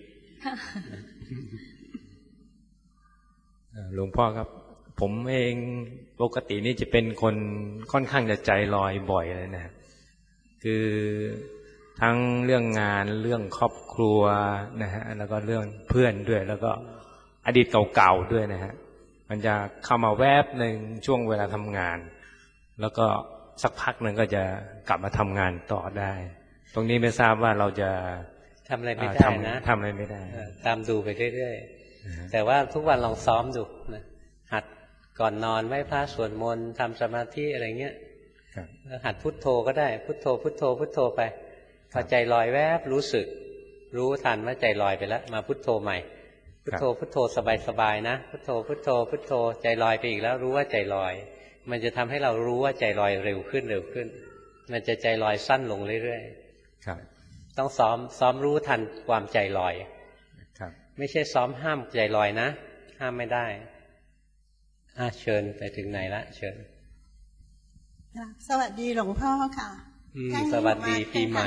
[SPEAKER 10] หลวงพ่อครับผมเองปกตินี่จะเป็นคนค่อนข้างจะใจลอยบ่อยเลยนะคือทั้งเรื่องงานเรื่องครอบครัวนะฮะแล้วก็เรื่องเพื่อนด้วยแล้วก็อดีตเก่าๆด้วยนะฮะมันจะเข้ามาแวบหนึ่งช่วงเวลาทำงานแล้วก็สักพักหนึ่งก็จะกลับมาทำงานต่อได้ตรงนี้ไม่ทราบว่าเราจะ
[SPEAKER 1] ทำอะไรไม่ได้นะ
[SPEAKER 10] ทำอะไรไม่ได้
[SPEAKER 1] ตามดูไปเรื่อยๆแต่ว่าทุกวันลองซ้อมดูนะหัดก่อนนอนไหว้พระสวดมนต์ทำสมาธิอะไรเงี้ยหัดพุทโธก็ได้พุทโธพุทโธพุทโธไปพอใจลอยแวบรู้สึกรู้ทันว่าใจลอยไปแล้วมาพุทโธใหม่พุทโธพุทโธสบายๆนะพุทโธพุทโธพุทโธใจลอยไปอีกแล้วรู้ว่าใจลอยมันจะทำให้เรารู้ว่าใจลอยเร็วขึ้นเร็วขึ้นมันจะใจลอยสั้นลงเรื่อยๆครับต้องซ้อมซ้อมรู้ทันความใจลอยครับไม่ใช่ซ้อมห้ามใจลอยนะห้ามไม่ได้อ่ะเชิญไปถึงไหนละเชิญ
[SPEAKER 13] สวัสดีหลวงพ่อค่ะ
[SPEAKER 1] สวัสดีปีใหม่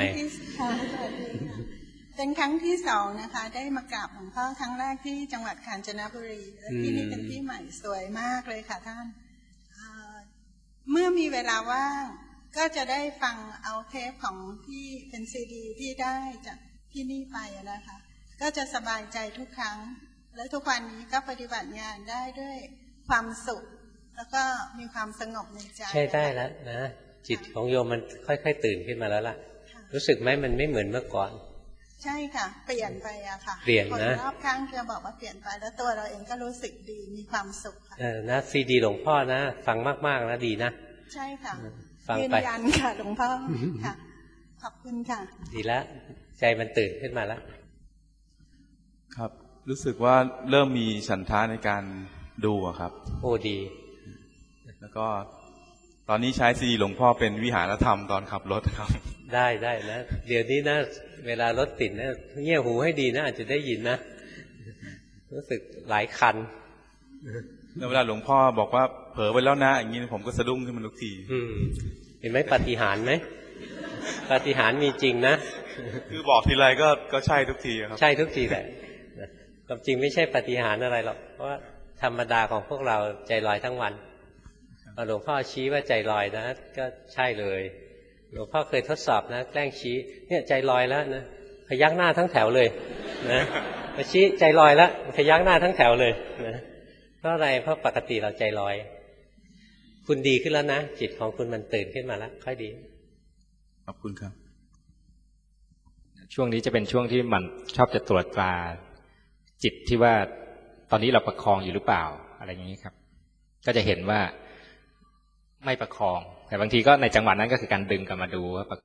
[SPEAKER 13] เป็นครั้งที่สองนะคะได้มากราบหลวงพ่อครั้งแรกที่จังหวัดกาญจนบุรีที่นี่เป็นที่ใหม่สวยมากเลยค่ะท่านเมื่อมีเวลาว่างก็จะได้ฟังเอาเทปของที่เป็นซีดีที่ได้จากที่นี่ไปนะคะก็จะสบายใจทุกครั้งและทุกวันนี้ก็ปฏิบัติงานได้ด้วยความสุขแล้วก็มีความสงบในใจ
[SPEAKER 1] ใช่ได้แล้วนะจิตของโยมมันค่อยๆตื่นขึ้นมาแล้วล่ะรู้สึกไหมมันไม่เหมือนเมื่อก่อน
[SPEAKER 13] ใช่ค่ะเปลี่ยนไปอะค่ะ
[SPEAKER 1] เปลี่ยนนะ
[SPEAKER 13] คนรอบข้างจะบอกว่าเปลี่ยนไปแล้วตัวเราเองก็รู้สึกดีมีความสุขค่ะ
[SPEAKER 1] เออนะซีดีหลวงพ่อนะฟังมากๆนะดีนะ
[SPEAKER 13] ใช่ค่ะ
[SPEAKER 1] ฟัง
[SPEAKER 13] ยืน
[SPEAKER 1] ไป
[SPEAKER 13] ยันค่ะหลวงพ่อค่ะขอบคุณค่ะ
[SPEAKER 1] ดีแล้วใจมันตื่นขึ้นมาแล้ว
[SPEAKER 2] ครับรู้สึกว่าเริ่มมีฉันทะในการดูอะครับ
[SPEAKER 1] โอ้ดี
[SPEAKER 2] แล้วก็ตอนนี้ใช้ซีดีหลวงพ่อเป็นวิหารธรรมตอนขับรถครับ
[SPEAKER 1] ได้ได้นะเดี๋ยวนี้นะเวลารถติดนะเงี่ยหูให้ดีนะอาจจะได้ยินนะรู้สึกหลายคัน
[SPEAKER 2] แล้วเวลาหลวงพ่อบอกว่าเผลอไปแล้วนะอย่างนี้ผมก็สะดุ้งขึ้นมาทุกที
[SPEAKER 1] เห็นไหมปาฏิหาริย์ไหมปาฏิหาริย์มีจริงนะ
[SPEAKER 2] คือบอกทีไรก็ก็ใช่ทุกทีครับ
[SPEAKER 1] ใช่ทุกทีแหละความจริงไม่ใช่ปาฏิหาริย์อะไรหรอกเพราะว่าธรรมดาของพวกเราใจลอยทั้งวันหลวงพ่อชี้ว่าใจลอยนะก็ใช่เลยหลวงพ่อเคยทดสอบนะแกล้งชี้เนี่ยใจลอยแล้วนะพยักหน้าทั้งแถวเลยนะมาชี้ใจลอยแล้วพยักหน้าทั้งแถวเลยนะเพราะอะไรเพราะปกติเราใจลอยคุณดีขึ้นแล้วนะจิตของคุณมันตื่นขึ้นมาแล้วค่อยดี
[SPEAKER 2] ขอบคุณครับ
[SPEAKER 4] ช่วงนี้จะเป็นช่วงที่มันชอบจะตรวจตราจิตที่ว่าตอนนี้เราประคองอยู่หรือเปล่าอะไรอย่างนี้ครับก็จะเห็นว่าไม่ประคองแต่บางทีก็ในจังหวะนั้นก็คือการดึงกลับมาดูว่า